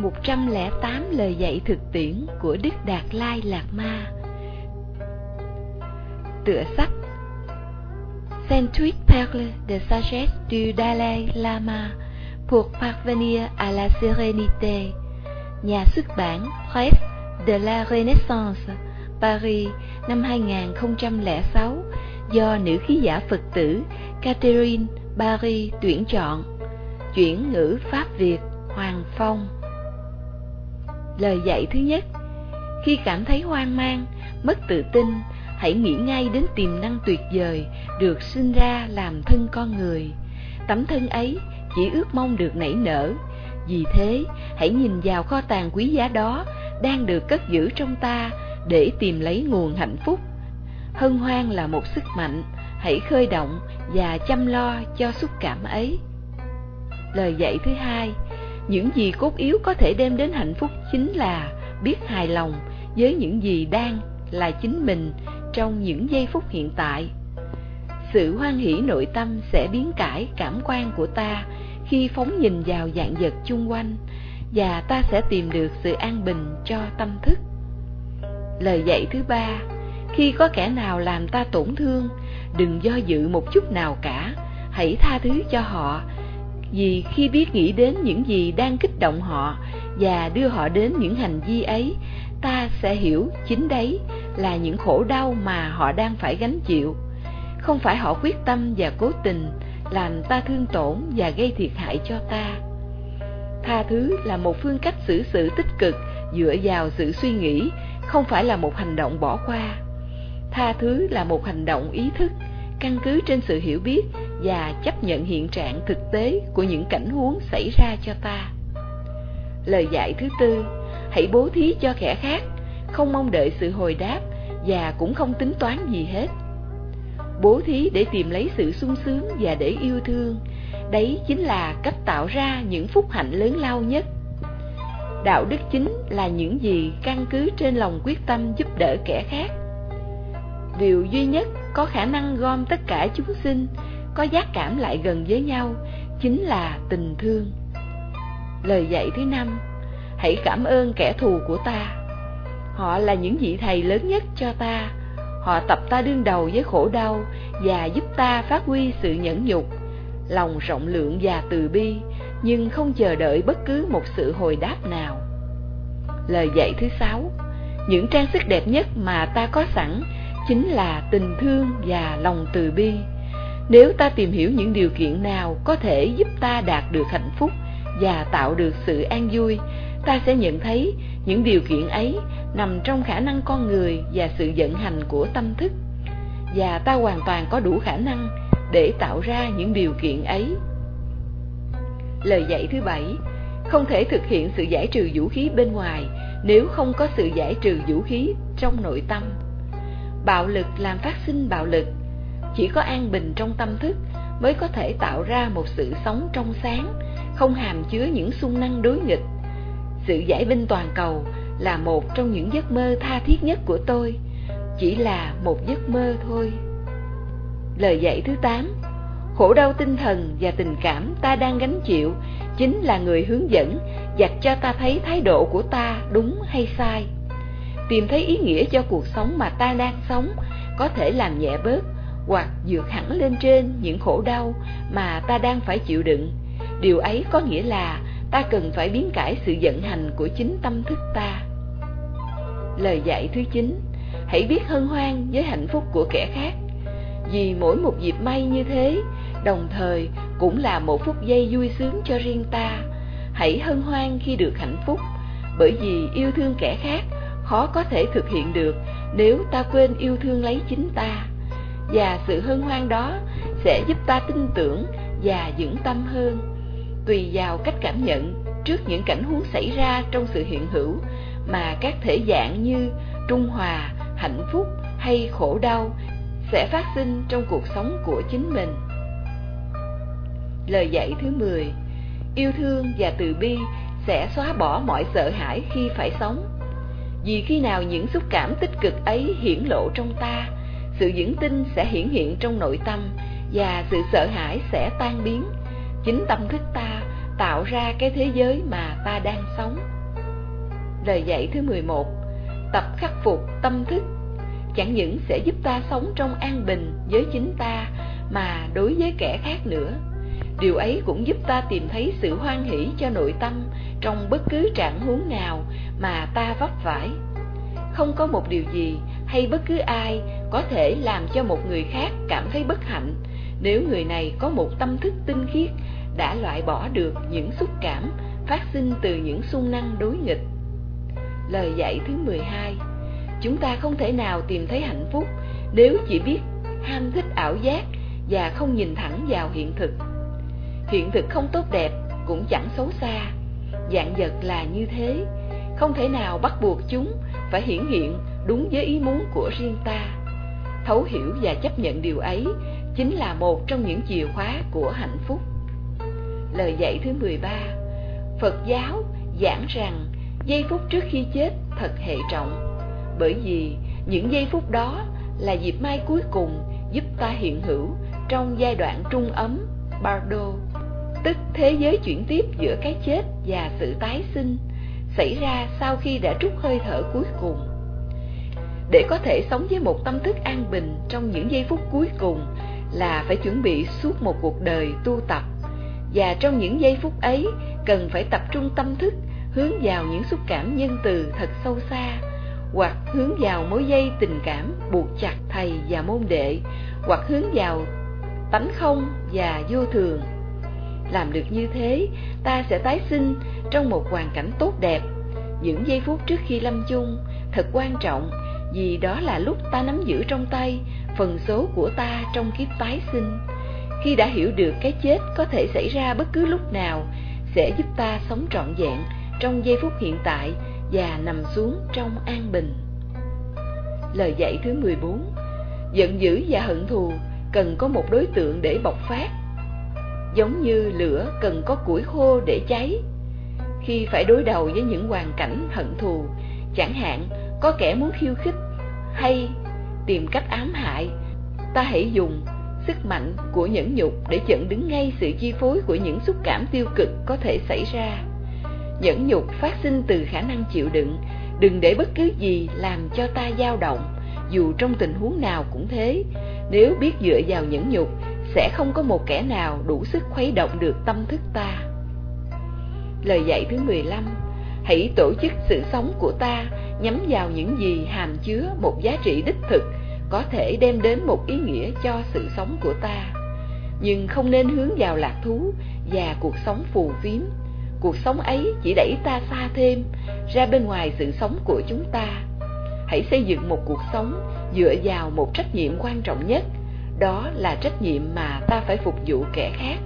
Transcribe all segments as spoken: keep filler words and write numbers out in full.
một trăm lẻ tám lời dạy thực tiễn của Đức Đạt Lai Lạt Ma. Tựa sách Cent-huit Perles de sagesse du Dalai Lama pour parvenir à la sérénité. Nhà xuất bản Presse de la Renaissance, Paris, năm hai nghìn không trăm lẻ sáu, do nữ ký giả Phật tử Catherine Barry tuyển chọn. Chuyển ngữ Pháp Việt Hoàng Phong. Lời dạy thứ nhất: khi cảm thấy hoang mang, mất tự tin, hãy nghĩ ngay đến tiềm năng tuyệt vời được sinh ra làm thân con người. Tấm thân ấy chỉ ước mong được nảy nở. Vì thế, hãy nhìn vào kho tàng quý giá đó đang được cất giữ trong ta để tìm lấy nguồn hạnh phúc. Hân hoan là một sức mạnh, hãy khơi động và chăm lo cho xúc cảm ấy. Lời dạy thứ hai: những gì cốt yếu có thể đem đến hạnh phúc chính là biết hài lòng với những gì đang là chính mình trong những giây phút hiện tại. Sự hoan hỷ nội tâm sẽ biến cải cảm quan của ta khi phóng nhìn vào vạn vật chung quanh, và ta sẽ tìm được sự an bình cho tâm thức. Lời dạy thứ ba: khi có kẻ nào làm ta tổn thương, đừng do dự một chút nào cả, hãy tha thứ cho họ, vì khi biết nghĩ đến những gì đang kích động họ và đưa họ đến những hành vi ấy, ta sẽ hiểu chính đấy là những khổ đau mà họ đang phải gánh chịu. Không phải họ quyết tâm và cố tình làm ta thương tổn và gây thiệt hại cho ta. Tha thứ là một phương cách xử sự tích cực dựa vào sự suy nghĩ, không phải là một hành động bỏ qua. Tha thứ là một hành động ý thức, căn cứ trên sự hiểu biết và chấp nhận hiện trạng thực tế của những cảnh huống xảy ra cho ta. Lời dạy thứ tư: hãy bố thí cho kẻ khác, không mong đợi sự hồi đáp và cũng không tính toán gì hết. Bố thí để tìm lấy sự sung sướng và để yêu thương, đấy chính là cách tạo ra những phúc hạnh lớn lao nhất. Đạo đức chính là những gì căn cứ trên lòng quyết tâm giúp đỡ kẻ khác. Điều duy nhất có khả năng gom tất cả chúng sinh có giác cảm lại gần với nhau chính là tình thương. Lời dạy thứ năm: hãy cảm ơn kẻ thù của ta. Họ là những vị thầy lớn nhất cho ta. Họ tập ta đương đầu với khổ đau và giúp ta phát huy sự nhẫn nhục, lòng rộng lượng và từ bi, nhưng không chờ đợi bất cứ một sự hồi đáp nào. Lời dạy thứ sáu: những trang sức đẹp nhất mà ta có sẵn chính là tình thương và lòng từ bi. Nếu ta tìm hiểu những điều kiện nào có thể giúp ta đạt được hạnh phúc và tạo được sự an vui, ta sẽ nhận thấy những điều kiện ấy nằm trong khả năng con người và sự vận hành của tâm thức, và ta hoàn toàn có đủ khả năng để tạo ra những điều kiện ấy. Lời dạy thứ bảy: không thể thực hiện sự giải trừ vũ khí bên ngoài nếu không có sự giải trừ vũ khí trong nội tâm. Bạo lực làm phát sinh bạo lực. Chỉ có an bình trong tâm thức mới có thể tạo ra một sự sống trong sáng, không hàm chứa những xung năng đối nghịch. Sự giải binh toàn cầu là một trong những giấc mơ tha thiết nhất của tôi, chỉ là một giấc mơ thôi. Lời dạy thứ tám: khổ đau tinh thần và tình cảm ta đang gánh chịu chính là người hướng dẫn dạch cho ta thấy thái độ của ta đúng hay sai. Tìm thấy ý nghĩa cho cuộc sống mà ta đang sống có thể làm nhẹ bớt hoặc vượt hẳn lên trên những khổ đau mà ta đang phải chịu đựng. Điều ấy có nghĩa là ta cần phải biến cải sự vận hành của chính tâm thức ta. Lời dạy thứ chín: hãy biết hân hoan với hạnh phúc của kẻ khác, vì mỗi một dịp may như thế đồng thời cũng là một phút giây vui sướng cho riêng ta. Hãy hân hoan khi được hạnh phúc, bởi vì yêu thương kẻ khác khó có thể thực hiện được nếu ta quên yêu thương lấy chính ta, và sự hân hoan đó sẽ giúp ta tin tưởng và vững tâm hơn. Tùy vào cách cảm nhận trước những cảnh huống xảy ra trong sự hiện hữu mà các thể dạng như trung hòa, hạnh phúc hay khổ đau sẽ phát sinh trong cuộc sống của chính mình. Lời dạy thứ mười: yêu thương và từ bi sẽ xóa bỏ mọi sợ hãi khi phải sống. Vì khi nào những xúc cảm tích cực ấy hiển lộ trong ta, sự vững tin sẽ hiển hiện trong nội tâm và sự sợ hãi sẽ tan biến. Chính tâm thức ta tạo ra cái thế giới mà ta đang sống. Lời dạy thứ mười một. Tập khắc phục tâm thức chẳng những sẽ giúp ta sống trong an bình với chính ta mà đối với kẻ khác nữa. Điều ấy cũng giúp ta tìm thấy sự hoan hỷ cho nội tâm trong bất cứ trạng huống nào mà ta vấp phải. Không có một điều gì hay bất cứ ai có thể làm cho một người khác cảm thấy bất hạnh nếu người này có một tâm thức tinh khiết đã loại bỏ được những xúc cảm phát sinh từ những xung năng đối nghịch. Lời dạy thứ mười hai. Chúng ta không thể nào tìm thấy hạnh phúc nếu chỉ biết ham thích ảo giác và không nhìn thẳng vào hiện thực. Hiện thực không tốt đẹp cũng chẳng xấu xa, vạn vật là như thế, không thể nào bắt buộc chúng phải hiển hiện đúng với ý muốn của riêng ta. Thấu hiểu và chấp nhận điều ấy chính là một trong những chìa khóa của hạnh phúc. Lời dạy thứ mười ba. Phật giáo giảng rằng giây phút trước khi chết thật hệ trọng, bởi vì những giây phút đó là dịp may cuối cùng giúp ta hiện hữu trong giai đoạn trung ấm Bardo, tức thế giới chuyển tiếp giữa cái chết và sự tái sinh, xảy ra sau khi đã trút hơi thở cuối cùng. Để có thể sống với một tâm thức an bình trong những giây phút cuối cùng là phải chuẩn bị suốt một cuộc đời tu tập, và trong những giây phút ấy cần phải tập trung tâm thức hướng vào những xúc cảm nhân từ thật sâu xa, hoặc hướng vào mối dây tình cảm buộc chặt thầy và môn đệ, hoặc hướng vào tánh không và vô thường. Làm được như thế, ta sẽ tái sinh trong một hoàn cảnh tốt đẹp. Những giây phút trước khi lâm chung thật quan trọng, vì đó là lúc ta nắm giữ trong tay phần số của ta trong kiếp tái sinh. Khi đã hiểu được cái chết có thể xảy ra bất cứ lúc nào, sẽ giúp ta sống trọn vẹn trong giây phút hiện tại và nằm xuống trong an bình. Lời dạy thứ mười bốn. Giận dữ và hận thù cần có một đối tượng để bộc phát, giống như lửa cần có củi khô để cháy. Khi phải đối đầu với những hoàn cảnh hận thù, chẳng hạn có kẻ muốn khiêu khích hay tìm cách ám hại, ta hãy dùng sức mạnh của nhẫn nhục để chặn đứng ngay sự chi phối của những xúc cảm tiêu cực có thể xảy ra. Nhẫn nhục phát sinh từ khả năng chịu đựng. Đừng để bất cứ gì làm cho ta dao động, dù trong tình huống nào cũng thế. Nếu biết dựa vào nhẫn nhục, sẽ không có một kẻ nào đủ sức khuấy động được tâm thức ta. Lời dạy thứ mười lăm. Hãy tổ chức sự sống của ta nhắm vào những gì hàm chứa một giá trị đích thực, có thể đem đến một ý nghĩa cho sự sống của ta, nhưng không nên hướng vào lạc thú và cuộc sống phù phiếm. Cuộc sống ấy chỉ đẩy ta xa thêm ra bên ngoài sự sống của chúng ta. Hãy xây dựng một cuộc sống dựa vào một trách nhiệm quan trọng nhất, đó là trách nhiệm mà ta phải phục vụ kẻ khác.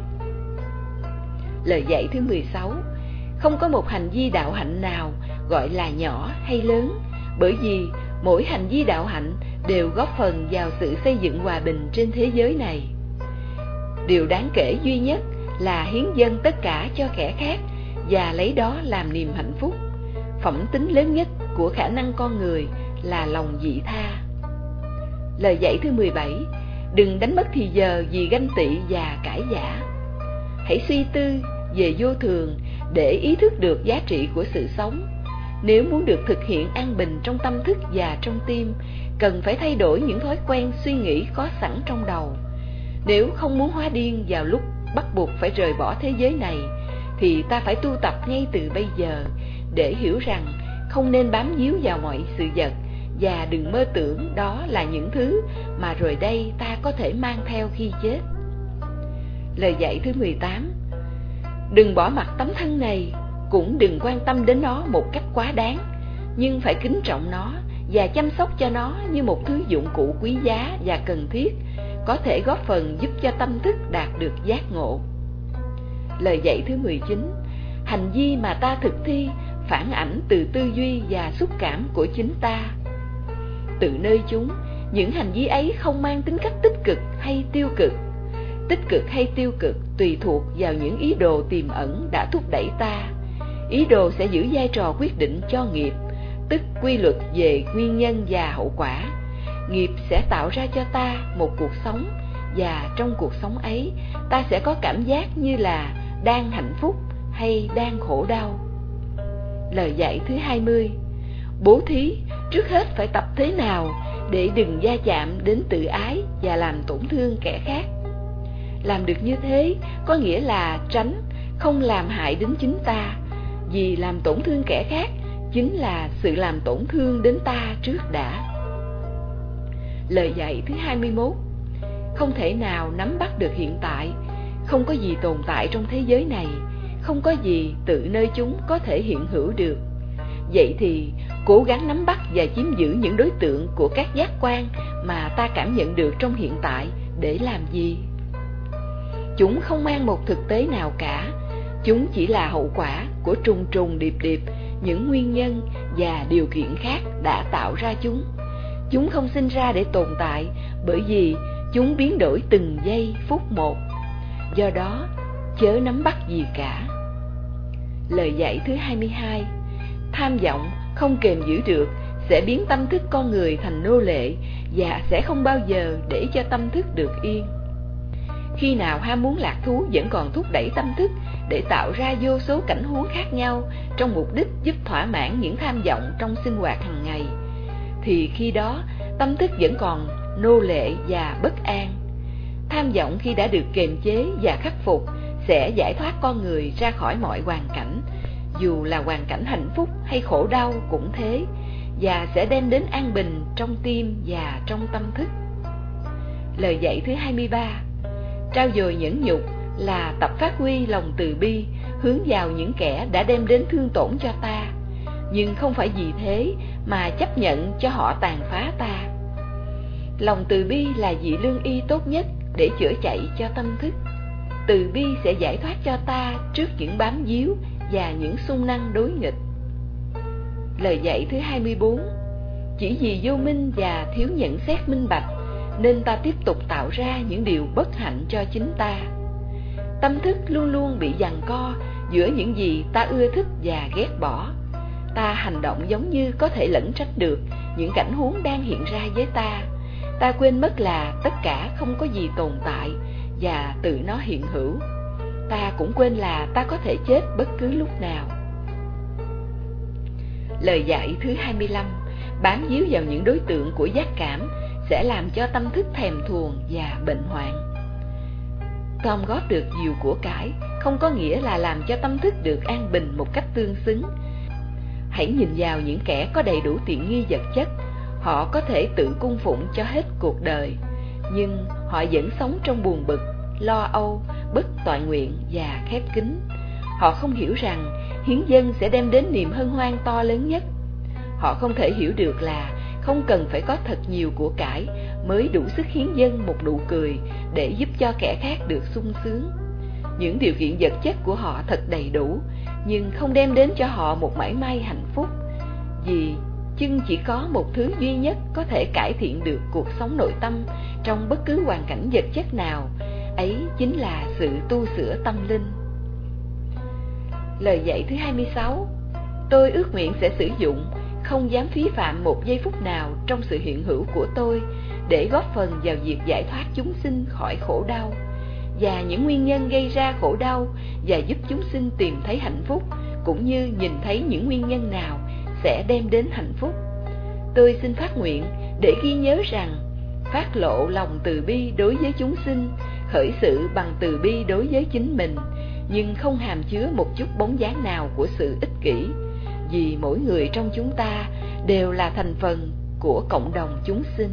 Lời dạy thứ mười sáu. Không có một hành vi đạo hạnh nào gọi là nhỏ hay lớn, bởi vì mỗi hành vi đạo hạnh đều góp phần vào sự xây dựng hòa bình trên thế giới này. Điều đáng kể duy nhất là hiến dâng tất cả cho kẻ khác và lấy đó làm niềm hạnh phúc. Phẩm tính lớn nhất của khả năng con người là lòng vị tha. Lời dạy thứ mười bảy. Đừng đánh mất thì giờ vì ganh tị và cãi vã. Hãy suy tư về vô thường để ý thức được giá trị của sự sống. Nếu muốn được thực hiện an bình trong tâm thức và trong tim, cần phải thay đổi những thói quen suy nghĩ có sẵn trong đầu. Nếu không muốn hóa điên vào lúc bắt buộc phải rời bỏ thế giới này, thì ta phải tu tập ngay từ bây giờ để hiểu rằng không nên bám víu vào mọi sự vật, và đừng mơ tưởng đó là những thứ mà rồi đây ta có thể mang theo khi chết. Lời dạy thứ mười tám. Đừng bỏ mặc tấm thân này, cũng đừng quan tâm đến nó một cách quá đáng, nhưng phải kính trọng nó và chăm sóc cho nó như một thứ dụng cụ quý giá và cần thiết, có thể góp phần giúp cho tâm thức đạt được giác ngộ. Lời dạy thứ mười chín. Hành vi mà ta thực thi phản ảnh từ tư duy và xúc cảm của chính ta. Từ nơi chúng, những hành vi ấy không mang tính cách tích cực hay tiêu cực. Tích cực hay tiêu cực tùy thuộc vào những ý đồ tiềm ẩn đã thúc đẩy ta. Ý đồ sẽ giữ vai trò quyết định cho nghiệp, tức quy luật về nguyên nhân và hậu quả. Nghiệp sẽ tạo ra cho ta một cuộc sống, và trong cuộc sống ấy, ta sẽ có cảm giác như là đang hạnh phúc hay đang khổ đau. Lời dạy thứ hai mươi. Bố thí trước hết phải tập thế nào để đừng va chạm đến tự ái và làm tổn thương kẻ khác. Làm được như thế có nghĩa là tránh không làm hại đến chính ta, vì làm tổn thương kẻ khác chính là sự làm tổn thương đến ta trước đã. Lời dạy thứ hai mươi mốt. Không thể nào nắm bắt được hiện tại, không có gì tồn tại trong thế giới này, không có gì tự nơi chúng có thể hiện hữu được. Vậy thì cố gắng nắm bắt và chiếm giữ những đối tượng của các giác quan mà ta cảm nhận được trong hiện tại để làm gì? Chúng không mang một thực tế nào cả, chúng chỉ là hậu quả của trùng trùng điệp điệp những nguyên nhân và điều kiện khác đã tạo ra chúng. Chúng không sinh ra để tồn tại, bởi vì chúng biến đổi từng giây phút một. Do đó, chớ nắm bắt gì cả. Lời dạy thứ hai mươi hai. Tham vọng không kềm giữ được sẽ biến tâm thức con người thành nô lệ và sẽ không bao giờ để cho tâm thức được yên. Khi nào ham muốn lạc thú vẫn còn thúc đẩy tâm thức để tạo ra vô số cảnh huống khác nhau trong mục đích giúp thỏa mãn những tham vọng trong sinh hoạt hàng ngày, thì khi đó tâm thức vẫn còn nô lệ và bất an. Tham vọng khi đã được kiềm chế và khắc phục sẽ giải thoát con người ra khỏi mọi hoàn cảnh, dù là hoàn cảnh hạnh phúc hay khổ đau cũng thế, và sẽ đem đến an bình trong tim và trong tâm thức. Lời dạy thứ hai mươi ba. Trao dồi nhẫn nhục là tập phát huy lòng từ bi hướng vào những kẻ đã đem đến thương tổn cho ta, nhưng không phải vì thế mà chấp nhận cho họ tàn phá ta. Lòng từ bi là vị lương y tốt nhất để chữa chạy cho tâm thức. Từ bi sẽ giải thoát cho ta trước những bám víu và những xung năng đối nghịch. Lời dạy thứ hai mươi bốn. Chỉ vì vô minh và thiếu nhận xét minh bạch nên ta tiếp tục tạo ra những điều bất hạnh cho chính ta. Tâm thức luôn luôn bị giằng co giữa những gì ta ưa thích và ghét bỏ. Ta hành động giống như có thể lẩn tránh được những cảnh huống đang hiện ra với ta. Ta quên mất là tất cả không có gì tồn tại và tự nó hiện hữu. Ta cũng quên là ta có thể chết bất cứ lúc nào. Lời dạy thứ hai mươi lăm. Bám víu vào những đối tượng của giác cảm sẽ làm cho tâm thức thèm thuồng và bệnh hoạn. Gom góp được nhiều của cải không có nghĩa là làm cho tâm thức được an bình một cách tương xứng. Hãy nhìn vào những kẻ có đầy đủ tiện nghi vật chất. Họ có thể tự cung phụng cho hết cuộc đời, nhưng họ vẫn sống trong buồn bực, lo âu, bất toại nguyện và khép kín. Họ không hiểu rằng hiến dâng sẽ đem đến niềm hân hoan to lớn nhất. Họ không thể hiểu được là không cần phải có thật nhiều của cải mới đủ sức hiến dâng một nụ cười để giúp cho kẻ khác được sung sướng. Những điều kiện vật chất của họ thật đầy đủ, nhưng không đem đến cho họ một mảy may hạnh phúc, vì chưng chỉ có một thứ duy nhất có thể cải thiện được cuộc sống nội tâm trong bất cứ hoàn cảnh vật chất nào, ấy chính là sự tu sửa tâm linh. Lời dạy thứ hai mươi sáu. Tôi ước nguyện sẽ sử dụng, không dám phí phạm một giây phút nào trong sự hiện hữu của tôi để góp phần vào việc giải thoát chúng sinh khỏi khổ đau và những nguyên nhân gây ra khổ đau, và giúp chúng sinh tìm thấy hạnh phúc, cũng như nhìn thấy những nguyên nhân nào sẽ đem đến hạnh phúc. Tôi xin phát nguyện để ghi nhớ rằng phát lộ lòng từ bi đối với chúng sinh, khởi sự bằng từ bi đối với chính mình, nhưng không hàm chứa một chút bóng dáng nào của sự ích kỷ, vì mỗi người trong chúng ta đều là thành phần của cộng đồng chúng sinh.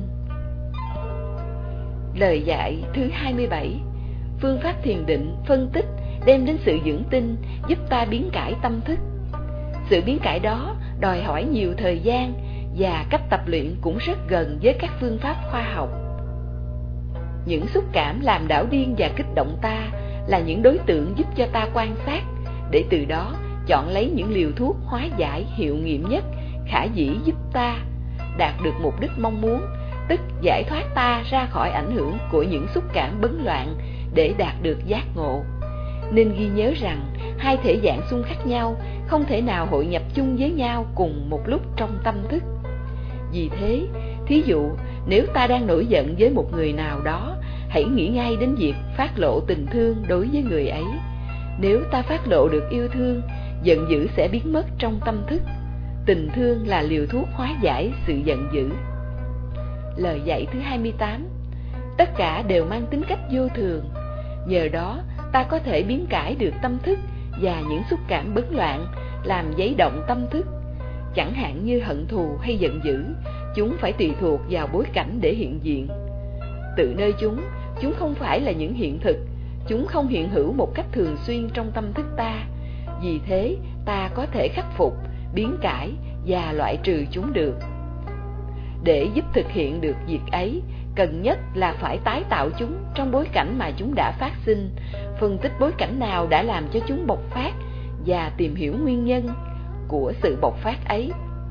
Lời dạy thứ hai mươi bảy. Phương pháp thiền định, phân tích đem đến sự vững tin, giúp ta biến cải tâm thức. Sự biến cải đó đòi hỏi nhiều thời gian, và cách tập luyện cũng rất gần với các phương pháp khoa học. Những xúc cảm làm đảo điên và kích động ta là những đối tượng giúp cho ta quan sát, để từ đó chọn lấy những liều thuốc hóa giải hiệu nghiệm nhất, khả dĩ giúp ta đạt được mục đích mong muốn, tức giải thoát ta ra khỏi ảnh hưởng của những xúc cảm bấn loạn để đạt được giác ngộ. Nên ghi nhớ rằng hai thể dạng xung khác nhau không thể nào hội nhập chung với nhau cùng một lúc trong tâm thức. Vì thế, thí dụ nếu ta đang nổi giận với một người nào đó, hãy nghĩ ngay đến việc phát lộ tình thương đối với người ấy. Nếu ta phát lộ được yêu thương, giận dữ sẽ biến mất trong tâm thức. Tình thương là liều thuốc hóa giải sự giận dữ. Lời dạy thứ hai mươi tám. Tất cả đều mang tính cách vô thường. Nhờ đó ta có thể biến cải được tâm thức và những xúc cảm bấn loạn làm giấy động tâm thức. Chẳng hạn như hận thù hay giận dữ, chúng phải tùy thuộc vào bối cảnh để hiện diện. Tự nơi chúng, chúng không phải là những hiện thực, chúng không hiện hữu một cách thường xuyên trong tâm thức ta. Vì thế, ta có thể khắc phục, biến cải và loại trừ chúng được. Để giúp thực hiện được việc ấy, cần nhất là phải tái tạo chúng trong bối cảnh mà chúng đã phát sinh, phân tích bối cảnh nào đã làm cho chúng bộc phát và tìm hiểu nguyên nhân của sự bộc phát ấy.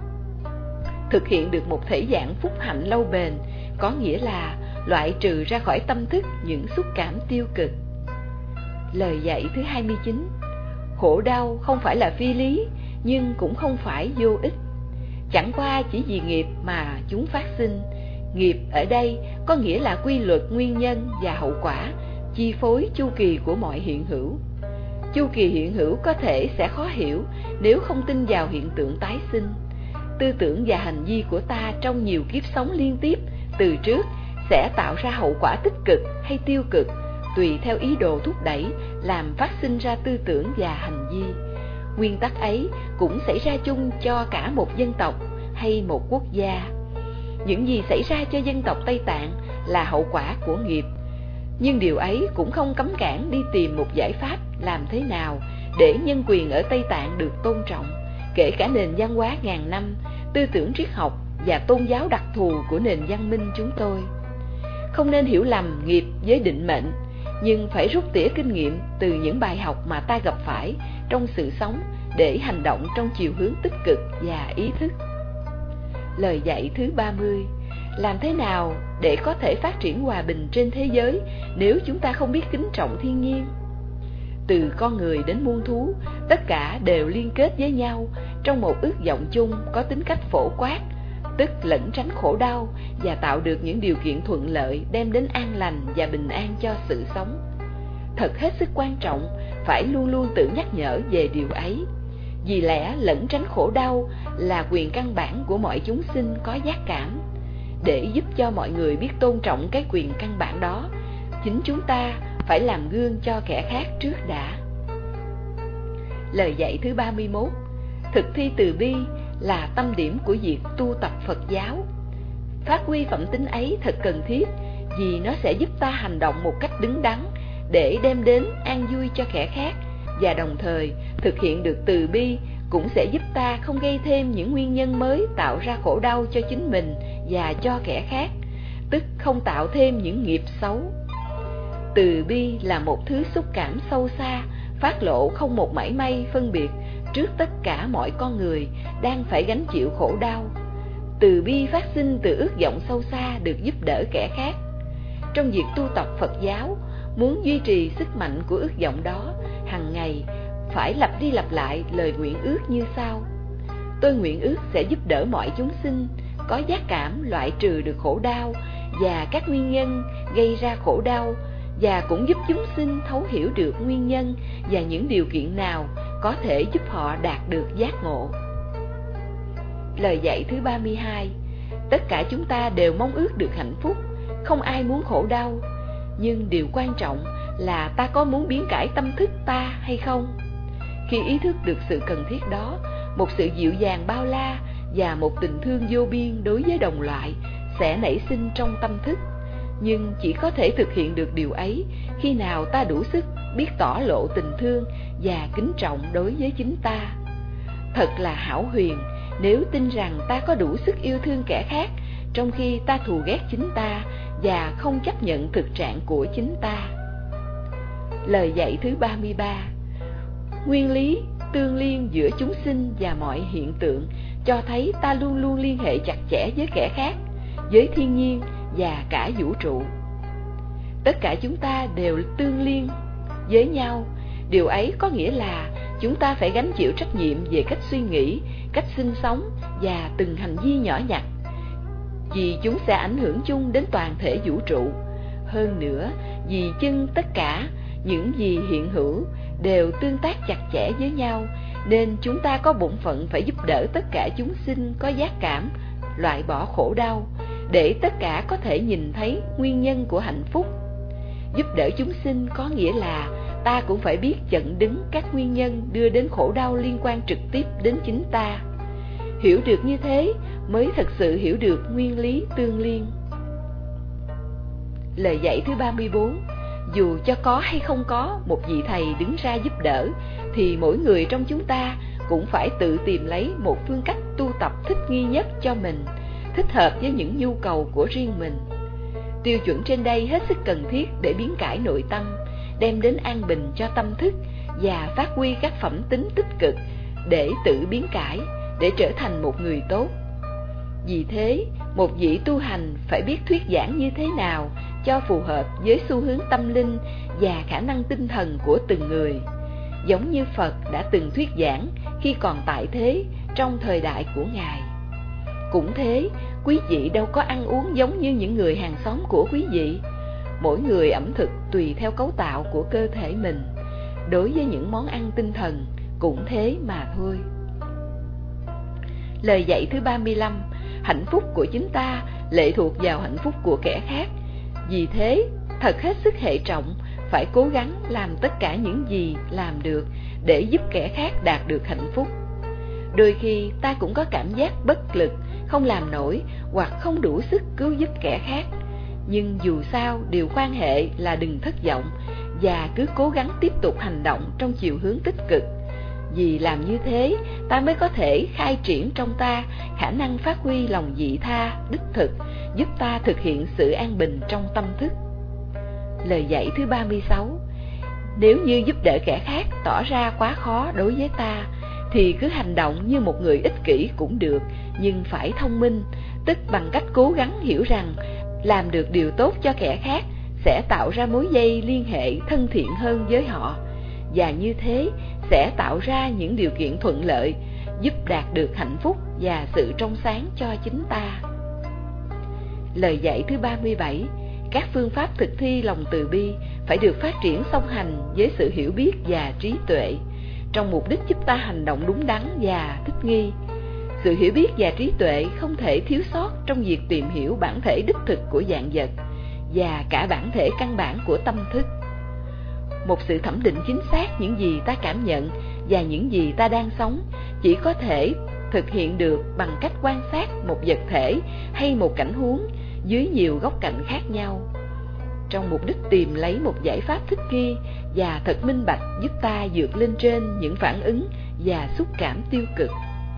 Thực hiện được một thể dạng phúc hạnh lâu bền có nghĩa là loại trừ ra khỏi tâm thức những xúc cảm tiêu cực. Lời dạy thứ hai mươi chín. Khổ đau không phải là phi lý, nhưng cũng không phải vô ích. Chẳng qua chỉ vì nghiệp mà chúng phát sinh. Nghiệp ở đây có nghĩa là quy luật nguyên nhân và hậu quả, chi phối chu kỳ của mọi hiện hữu. Chu kỳ hiện hữu có thể sẽ khó hiểu nếu không tin vào hiện tượng tái sinh. Tư tưởng và hành vi của ta trong nhiều kiếp sống liên tiếp từ trước sẽ tạo ra hậu quả tích cực hay tiêu cực, tùy theo ý đồ thúc đẩy làm phát sinh ra tư tưởng và hành vi. Nguyên tắc ấy cũng xảy ra chung cho cả một dân tộc hay một quốc gia. Những gì xảy ra cho dân tộc Tây Tạng là hậu quả của nghiệp, nhưng điều ấy cũng không cấm cản đi tìm một giải pháp làm thế nào để nhân quyền ở Tây Tạng được tôn trọng, kể cả nền văn hóa ngàn năm, tư tưởng triết học và tôn giáo đặc thù của nền văn minh chúng tôi. Không nên hiểu lầm nghiệp với định mệnh, nhưng phải rút tỉa kinh nghiệm từ những bài học mà ta gặp phải trong sự sống để hành động trong chiều hướng tích cực và ý thức. Lời dạy thứ ba mươi. Làm thế nào để có thể phát triển hòa bình trên thế giới nếu chúng ta không biết kính trọng thiên nhiên? Từ con người đến muôn thú, tất cả đều liên kết với nhau trong một ước vọng chung có tính cách phổ quát, tức lẩn tránh khổ đau và tạo được những điều kiện thuận lợi đem đến an lành và bình an cho sự sống. Thật hết sức quan trọng phải luôn luôn tự nhắc nhở về điều ấy. Vì lẽ lẩn tránh khổ đau là quyền căn bản của mọi chúng sinh có giác cảm. Để giúp cho mọi người biết tôn trọng cái quyền căn bản đó, chính chúng ta phải làm gương cho kẻ khác trước đã. Lời dạy thứ ba mươi mốt. Thực thi từ bi là tâm điểm của việc tu tập Phật giáo. Phát huy phẩm tính ấy thật cần thiết, vì nó sẽ giúp ta hành động một cách đứng đắn để đem đến an vui cho kẻ khác, và đồng thời thực hiện được từ bi cũng sẽ giúp ta không gây thêm những nguyên nhân mới tạo ra khổ đau cho chính mình và cho kẻ khác, tức không tạo thêm những nghiệp xấu. Từ bi là một thứ xúc cảm sâu xa, phát lộ không một mảy may phân biệt trước tất cả mọi con người đang phải gánh chịu khổ đau. Từ bi phát sinh từ ước vọng sâu xa được giúp đỡ kẻ khác. Trong việc tu tập Phật giáo, muốn duy trì sức mạnh của ước vọng đó, hàng ngày phải lặp đi lặp lại lời nguyện ước như sau: tôi nguyện ước sẽ giúp đỡ mọi chúng sinh có giác cảm loại trừ được khổ đau và các nguyên nhân gây ra khổ đau, và cũng giúp chúng sinh thấu hiểu được nguyên nhân và những điều kiện nào có thể giúp họ đạt được giác ngộ. Lời dạy thứ ba mươi hai. Tất cả chúng ta đều mong ước được hạnh phúc, không ai muốn khổ đau, nhưng điều quan trọng là ta có muốn biến cải tâm thức ta hay không. Khi ý thức được sự cần thiết đó, một sự dịu dàng bao la và một tình thương vô biên đối với đồng loại sẽ nảy sinh trong tâm thức. Nhưng chỉ có thể thực hiện được điều ấy khi nào ta đủ sức biết tỏ lộ tình thương và kính trọng đối với chính ta. Thật là hão huyền nếu tin rằng ta có đủ sức yêu thương kẻ khác trong khi ta thù ghét chính ta và không chấp nhận thực trạng của chính ta. Lời dạy thứ ba mươi ba. Nguyên lý tương liên giữa chúng sinh và mọi hiện tượng cho thấy ta luôn luôn liên hệ chặt chẽ với kẻ khác, với thiên nhiên và cả vũ trụ. Tất cả chúng ta đều tương liên với nhau. Điều ấy có nghĩa là chúng ta phải gánh chịu trách nhiệm về cách suy nghĩ, cách sinh sống và từng hành vi nhỏ nhặt, vì chúng sẽ ảnh hưởng chung đến toàn thể vũ trụ. Hơn nữa, vì chân tất cả những gì hiện hữu đều tương tác chặt chẽ với nhau, nên chúng ta có bổn phận phải giúp đỡ tất cả chúng sinh có giác cảm, loại bỏ khổ đau, để tất cả có thể nhìn thấy nguyên nhân của hạnh phúc. Giúp đỡ chúng sinh có nghĩa là ta cũng phải biết chặn đứng các nguyên nhân đưa đến khổ đau liên quan trực tiếp đến chính ta. Hiểu được như thế mới thật sự hiểu được nguyên lý tương liên. Lời dạy thứ ba mươi bốn. Dù cho có hay không có một vị thầy đứng ra giúp đỡ, thì mỗi người trong chúng ta cũng phải tự tìm lấy một phương cách tu tập thích nghi nhất cho mình, thích hợp với những nhu cầu của riêng mình. Tiêu chuẩn trên đây hết sức cần thiết để biến cải nội tâm, đem đến an bình cho tâm thức và phát huy các phẩm tính tích cực để tự biến cải, để trở thành một người tốt. Vì thế, một vị tu hành phải biết thuyết giảng như thế nào cho phù hợp với xu hướng tâm linh và khả năng tinh thần của từng người. Giống như Phật đã từng thuyết giảng khi còn tại thế trong thời đại của Ngài. Cũng thế, quý vị đâu có ăn uống giống như những người hàng xóm của quý vị. Mỗi người ẩm thực tùy theo cấu tạo của cơ thể mình. Đối với những món ăn tinh thần cũng thế mà thôi. Lời dạy thứ ba mươi lăm. Hạnh phúc của chúng ta lệ thuộc vào hạnh phúc của kẻ khác. Vì thế, thật hết sức hệ trọng, phải cố gắng làm tất cả những gì làm được để giúp kẻ khác đạt được hạnh phúc. Đôi khi ta cũng có cảm giác bất lực, không làm nổi hoặc không đủ sức cứu giúp kẻ khác. Nhưng dù sao, điều quan hệ là đừng thất vọng và cứ cố gắng tiếp tục hành động trong chiều hướng tích cực. Vì làm như thế, ta mới có thể khai triển trong ta khả năng phát huy lòng vị tha, đích thực, giúp ta thực hiện sự an bình trong tâm thức. Lời dạy thứ ba mươi sáu. Nếu như giúp đỡ kẻ khác tỏ ra quá khó đối với ta, thì cứ hành động như một người ích kỷ cũng được, nhưng phải thông minh, tức bằng cách cố gắng hiểu rằng làm được điều tốt cho kẻ khác sẽ tạo ra mối dây liên hệ thân thiện hơn với họ, và như thế sẽ tạo ra những điều kiện thuận lợi giúp đạt được hạnh phúc và sự trong sáng cho chính ta. Lời dạy thứ ba mươi bảy. Các phương pháp thực thi lòng từ bi phải được phát triển song hành với sự hiểu biết và trí tuệ, trong mục đích giúp ta hành động đúng đắn và thích nghi. Sự hiểu biết và trí tuệ không thể thiếu sót trong việc tìm hiểu bản thể đích thực của vạn vật và cả bản thể căn bản của tâm thức. Một sự thẩm định chính xác những gì ta cảm nhận và những gì ta đang sống chỉ có thể thực hiện được bằng cách quan sát một vật thể hay một cảnh huống dưới nhiều góc cạnh khác nhau, trong mục đích tìm lấy một giải pháp thích nghi và thật minh bạch giúp ta vượt lên trên những phản ứng và xúc cảm tiêu cực.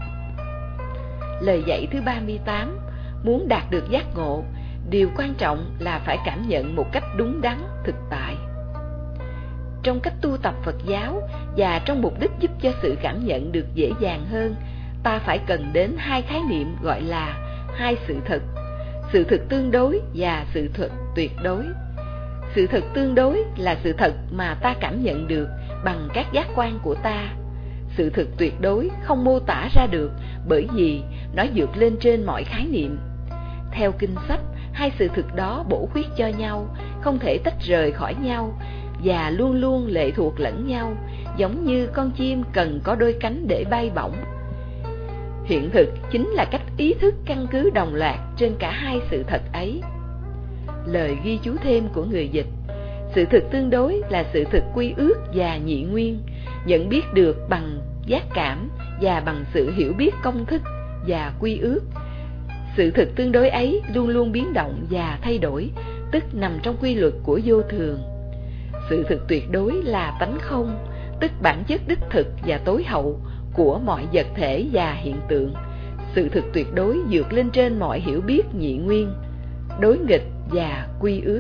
Lời dạy thứ ba mươi tám. Muốn đạt được giác ngộ, điều quan trọng là phải cảm nhận một cách đúng đắn thực tại. Trong cách tu tập Phật giáo và trong mục đích giúp cho sự cảm nhận được dễ dàng hơn, ta phải cần đến hai khái niệm gọi là hai sự thật: sự thật tương đối và sự thật tuyệt đối. Sự thật tương đối là sự thật mà ta cảm nhận được bằng các giác quan của ta. Sự thật tuyệt đối không mô tả ra được bởi vì nó vượt lên trên mọi khái niệm. Theo kinh sách, hai sự thực đó bổ khuyết cho nhau, không thể tách rời khỏi nhau và luôn luôn lệ thuộc lẫn nhau, giống như con chim cần có đôi cánh để bay bổng. Hiện thực chính là cách ý thức căn cứ đồng loạt trên cả hai sự thật ấy. Lời ghi chú thêm của người dịch: sự thực tương đối là sự thực quy ước và nhị nguyên, nhận biết được bằng giác cảm và bằng sự hiểu biết công thức và quy ước. Sự thực tương đối ấy luôn luôn biến động và thay đổi, tức nằm trong quy luật của vô thường. Sự thực tuyệt đối là tánh không, tức bản chất đích thực và tối hậu của mọi vật thể và hiện tượng. Sự thực tuyệt đối vượt lên trên mọi hiểu biết nhị nguyên, đối nghịch và quy ước.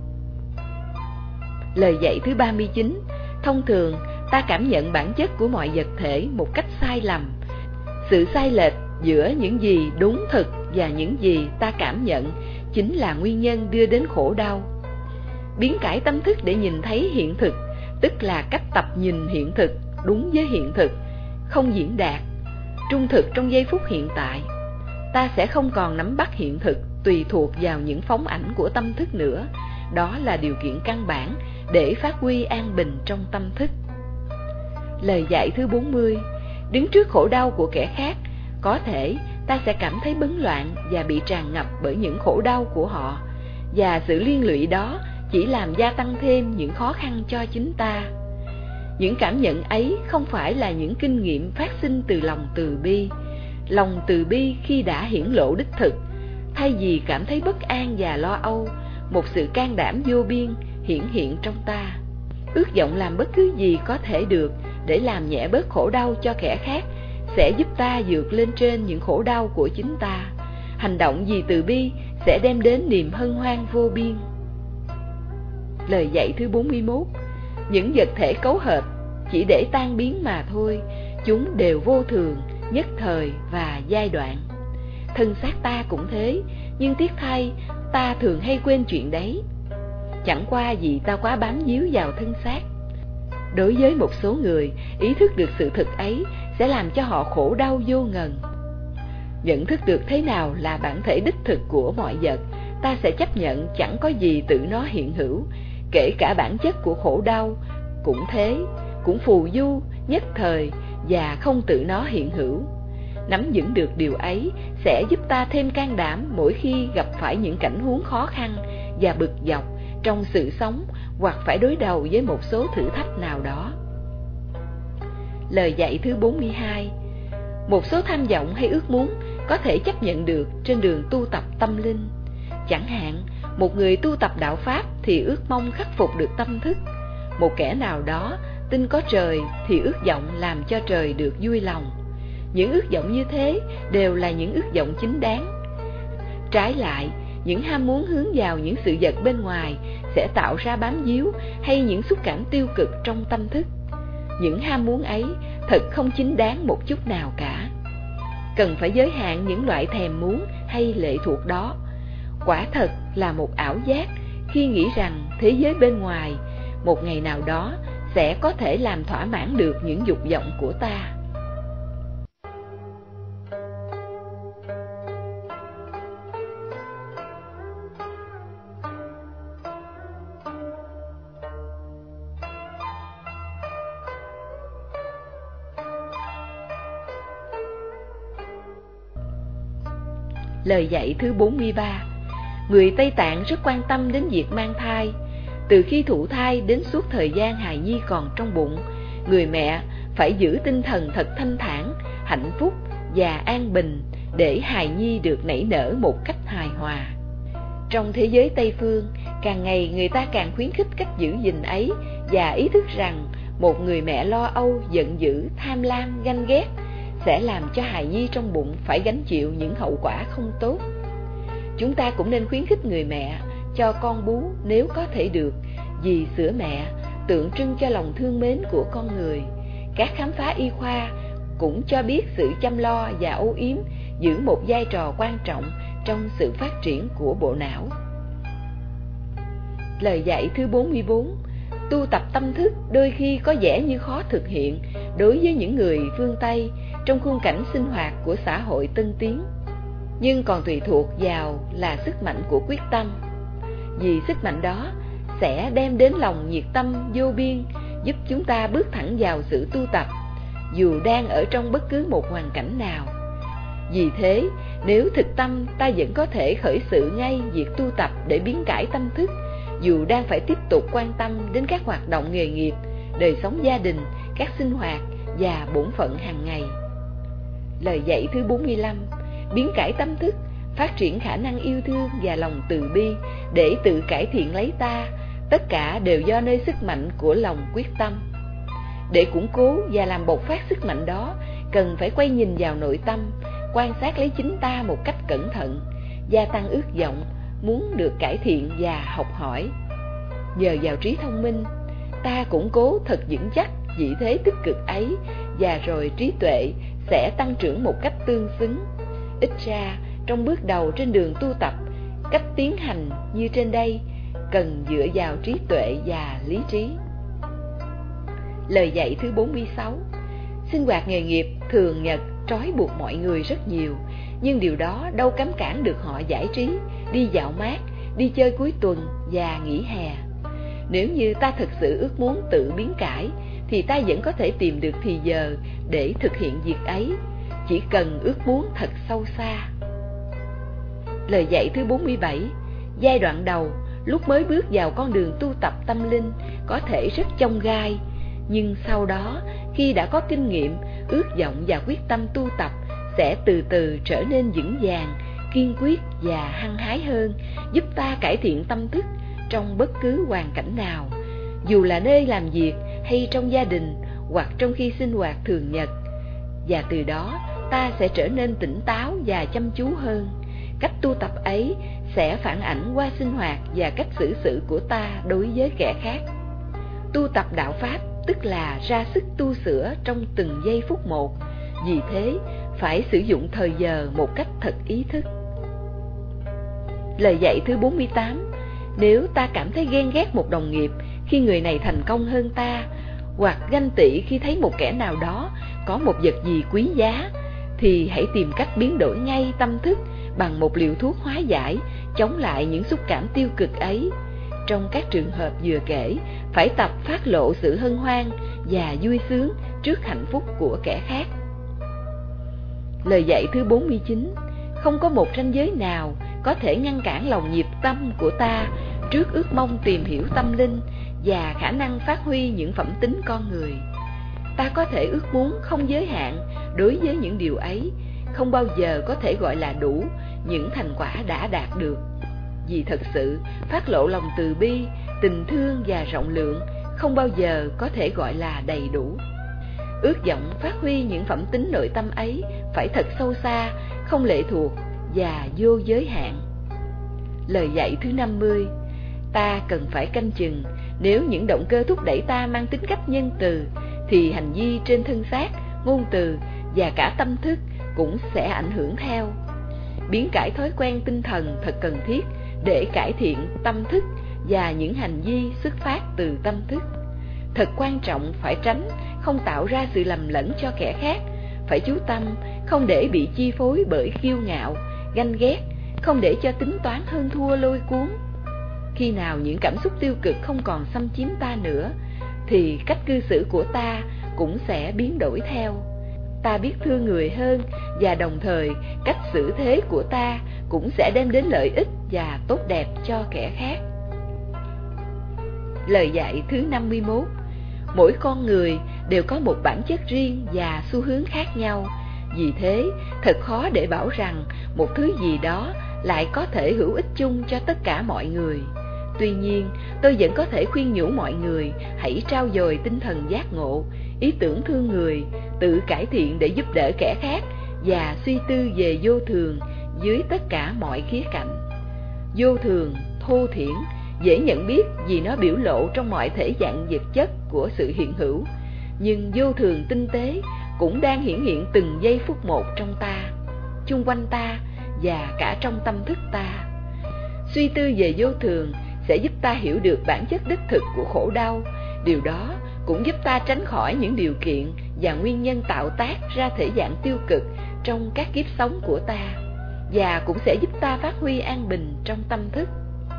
Lời dạy thứ ba mươi chín. Thông thường, ta cảm nhận bản chất của mọi vật thể một cách sai lầm. Sự sai lệch giữa những gì đúng thực và những gì ta cảm nhận chính là nguyên nhân đưa đến khổ đau. Biến cải tâm thức để nhìn thấy hiện thực, tức là cách tập nhìn hiện thực đúng với hiện thực, không diễn đạt, trung thực trong giây phút hiện tại. Ta sẽ không còn nắm bắt hiện thực tùy thuộc vào những phóng ảnh của tâm thức nữa. Đó là điều kiện căn bản để phát huy an bình trong tâm thức. Lời dạy thứ bốn mươi. Đứng trước khổ đau của kẻ khác, có thể ta sẽ cảm thấy bấn loạn và bị tràn ngập bởi những khổ đau của họ, và sự liên lụy đó chỉ làm gia tăng thêm những khó khăn cho chính ta. Những cảm nhận ấy không phải là những kinh nghiệm phát sinh từ lòng từ bi. Lòng từ bi khi đã hiển lộ đích thực, thay vì cảm thấy bất an và lo âu, một sự can đảm vô biên hiển hiện trong ta. Ước vọng làm bất cứ gì có thể được để làm nhẹ bớt khổ đau cho kẻ khác sẽ giúp ta vượt lên trên những khổ đau của chính ta. Hành động vì từ bi sẽ đem đến niềm hân hoan vô biên. Lời dạy thứ bốn mươi mốt. Những vật thể cấu hợp chỉ để tan biến mà thôi, chúng đều vô thường, nhất thời và giai đoạn. Thân xác ta cũng thế, nhưng tiếc thay ta thường hay quên chuyện đấy. Chẳng qua vì ta quá bám víu vào thân xác. Đối với một số người, ý thức được sự thực ấy sẽ làm cho họ khổ đau vô ngần. Nhận thức được thế nào là bản thể đích thực của mọi vật, ta sẽ chấp nhận chẳng có gì tự nó hiện hữu, kể cả bản chất của khổ đau cũng thế, cũng phù du, nhất thời và không tự nó hiện hữu. Nắm vững được điều ấy sẽ giúp ta thêm can đảm mỗi khi gặp phải những cảnh huống khó khăn và bực dọc trong sự sống, hoặc phải đối đầu với một số thử thách nào đó. Lời dạy thứ bốn mươi hai. Một số tham vọng hay ước muốn có thể chấp nhận được trên đường tu tập tâm linh. Chẳng hạn, một người tu tập đạo Pháp thì ước mong khắc phục được tâm thức. Một kẻ nào đó tin có trời thì ước vọng làm cho trời được vui lòng. Những ước vọng như thế đều là những ước vọng chính đáng. Trái lại, những ham muốn hướng vào những sự vật bên ngoài sẽ tạo ra bám víu hay những xúc cảm tiêu cực trong tâm thức. Những ham muốn ấy thật không chính đáng một chút nào cả. Cần phải giới hạn những loại thèm muốn hay lệ thuộc đó. Quả thật là một ảo giác khi nghĩ rằng thế giới bên ngoài một ngày nào đó sẽ có thể làm thỏa mãn được những dục vọng của ta. Lời dạy thứ bốn mươi ba. Người Tây Tạng rất quan tâm đến việc mang thai. Từ khi thụ thai đến suốt thời gian hài nhi còn trong bụng, người mẹ phải giữ tinh thần thật thanh thản, hạnh phúc và an bình để hài nhi được nảy nở một cách hài hòa. Trong thế giới Tây Phương, càng ngày người ta càng khuyến khích cách giữ gìn ấy và ý thức rằng một người mẹ lo âu, giận dữ, tham lam, ganh ghét sẽ làm cho hài nhi trong bụng phải gánh chịu những hậu quả không tốt. Chúng ta cũng nên khuyến khích người mẹ cho con bú nếu có thể được, vì sữa mẹ tượng trưng cho lòng thương mến của con người. Các khám phá y khoa cũng cho biết sự chăm lo và âu yếm giữ một vai trò quan trọng trong sự phát triển của bộ não. Lời dạy thứ bốn mươi bốn. Tu tập tâm thức đôi khi có vẻ như khó thực hiện đối với những người phương Tây trong khung cảnh sinh hoạt của xã hội tân tiến, nhưng còn tùy thuộc vào là sức mạnh của quyết tâm. Vì sức mạnh đó sẽ đem đến lòng nhiệt tâm vô biên, giúp chúng ta bước thẳng vào sự tu tập, dù đang ở trong bất cứ một hoàn cảnh nào. Vì thế, nếu thực tâm ta vẫn có thể khởi sự ngay việc tu tập để biến cải tâm thức, dù đang phải tiếp tục quan tâm đến các hoạt động nghề nghiệp, đời sống gia đình, các sinh hoạt và bổn phận hàng ngày. Lời dạy thứ bốn mươi lăm. Biến cải tâm thức, phát triển khả năng yêu thương và lòng từ bi để tự cải thiện lấy ta, tất cả đều do nơi sức mạnh của lòng quyết tâm. Để củng cố và làm bộc phát sức mạnh đó, cần phải quay nhìn vào nội tâm, quan sát lấy chính ta một cách cẩn thận, gia tăng ước vọng, muốn được cải thiện và học hỏi. Nhờ vào trí thông minh, ta củng cố thật vững chắc vị thế tích cực ấy, và rồi trí tuệ sẽ tăng trưởng một cách tương xứng. Ít ra, trong bước đầu trên đường tu tập, cách tiến hành như trên đây cần dựa vào trí tuệ và lý trí. Lời dạy thứ bốn mươi sáu. Sinh hoạt nghề nghiệp thường nhật trói buộc mọi người rất nhiều, nhưng điều đó đâu cấm cản được họ giải trí, đi dạo mát, đi chơi cuối tuần và nghỉ hè. Nếu như ta thực sự ước muốn tự biến cải, thì ta vẫn có thể tìm được thì giờ để thực hiện việc ấy, chỉ cần ước muốn thật sâu xa. Lời dạy thứ bốn mươi bảy. Giai đoạn đầu, lúc mới bước vào con đường tu tập tâm linh, có thể rất chông gai, nhưng sau đó, khi đã có kinh nghiệm, ước vọng và quyết tâm tu tập sẽ từ từ trở nên vững vàng, kiên quyết và hăng hái hơn, giúp ta cải thiện tâm thức trong bất cứ hoàn cảnh nào, dù là nơi làm việc hay trong gia đình hoặc trong khi sinh hoạt thường nhật. Và từ đó, ta sẽ trở nên tỉnh táo và chăm chú hơn. Cách tu tập ấy sẽ phản ảnh qua sinh hoạt và cách xử sự của ta đối với kẻ khác. Tu tập đạo Pháp tức là ra sức tu sửa trong từng giây phút một, vì thế phải sử dụng thời giờ một cách thật ý thức. Lời dạy thứ bốn mươi tám. Nếu ta cảm thấy ghen ghét một đồng nghiệp khi người này thành công hơn ta, hoặc ganh tị khi thấy một kẻ nào đó có một vật gì quý giá, thì hãy tìm cách biến đổi ngay tâm thức bằng một liều thuốc hóa giải, chống lại những xúc cảm tiêu cực ấy. Trong các trường hợp vừa kể, phải tập phát lộ sự hân hoan và vui sướng trước hạnh phúc của kẻ khác. Lời dạy thứ bốn mươi chín. Không có một ranh giới nào có thể ngăn cản lòng nhiệt tâm của ta trước ước mong tìm hiểu tâm linh và khả năng phát huy những phẩm tính con người. Ta có thể ước muốn không giới hạn đối với những điều ấy, không bao giờ có thể gọi là đủ những thành quả đã đạt được. Vì thật sự, phát lộ lòng từ bi, tình thương và rộng lượng không bao giờ có thể gọi là đầy đủ. Ước vọng phát huy những phẩm tính nội tâm ấy phải thật sâu xa, không lệ thuộc và vô giới hạn. Lời dạy thứ năm mươi. Ta cần phải canh chừng, nếu những động cơ thúc đẩy ta mang tính cách nhân từ, thì hành vi trên thân xác, ngôn từ và cả tâm thức cũng sẽ ảnh hưởng theo. Biến cải thói quen tinh thần thật cần thiết để cải thiện tâm thức và những hành vi xuất phát từ tâm thức. Thật quan trọng phải tránh không tạo ra sự lầm lẫn cho kẻ khác, phải chú tâm không để bị chi phối bởi kiêu ngạo, ganh ghét, không để cho tính toán hơn thua lôi cuốn. Khi nào những cảm xúc tiêu cực không còn xâm chiếm ta nữa, thì cách cư xử của ta cũng sẽ biến đổi theo. Ta biết thương người hơn, và đồng thời cách xử thế của ta cũng sẽ đem đến lợi ích và tốt đẹp cho kẻ khác. Lời dạy thứ năm mươi mốt. Mỗi con người đều có một bản chất riêng và xu hướng khác nhau, vì thế thật khó để bảo rằng một thứ gì đó lại có thể hữu ích chung cho tất cả mọi người. Tuy nhiên, tôi vẫn có thể khuyên nhủ mọi người hãy trau dồi tinh thần giác ngộ, ý tưởng thương người, tự cải thiện để giúp đỡ kẻ khác và suy tư về vô thường dưới tất cả mọi khía cạnh. Vô thường, thô thiển, dễ nhận biết vì nó biểu lộ trong mọi thể dạng vật chất của sự hiện hữu, nhưng vô thường tinh tế cũng đang hiển hiện từng giây phút một trong ta, chung quanh ta và cả trong tâm thức ta. Suy tư về vô thường sẽ giúp ta hiểu được bản chất đích thực của khổ đau. Điều đó cũng giúp ta tránh khỏi những điều kiện và nguyên nhân tạo tác ra thể dạng tiêu cực trong các kiếp sống của ta, và cũng sẽ giúp ta phát huy an bình trong tâm thức.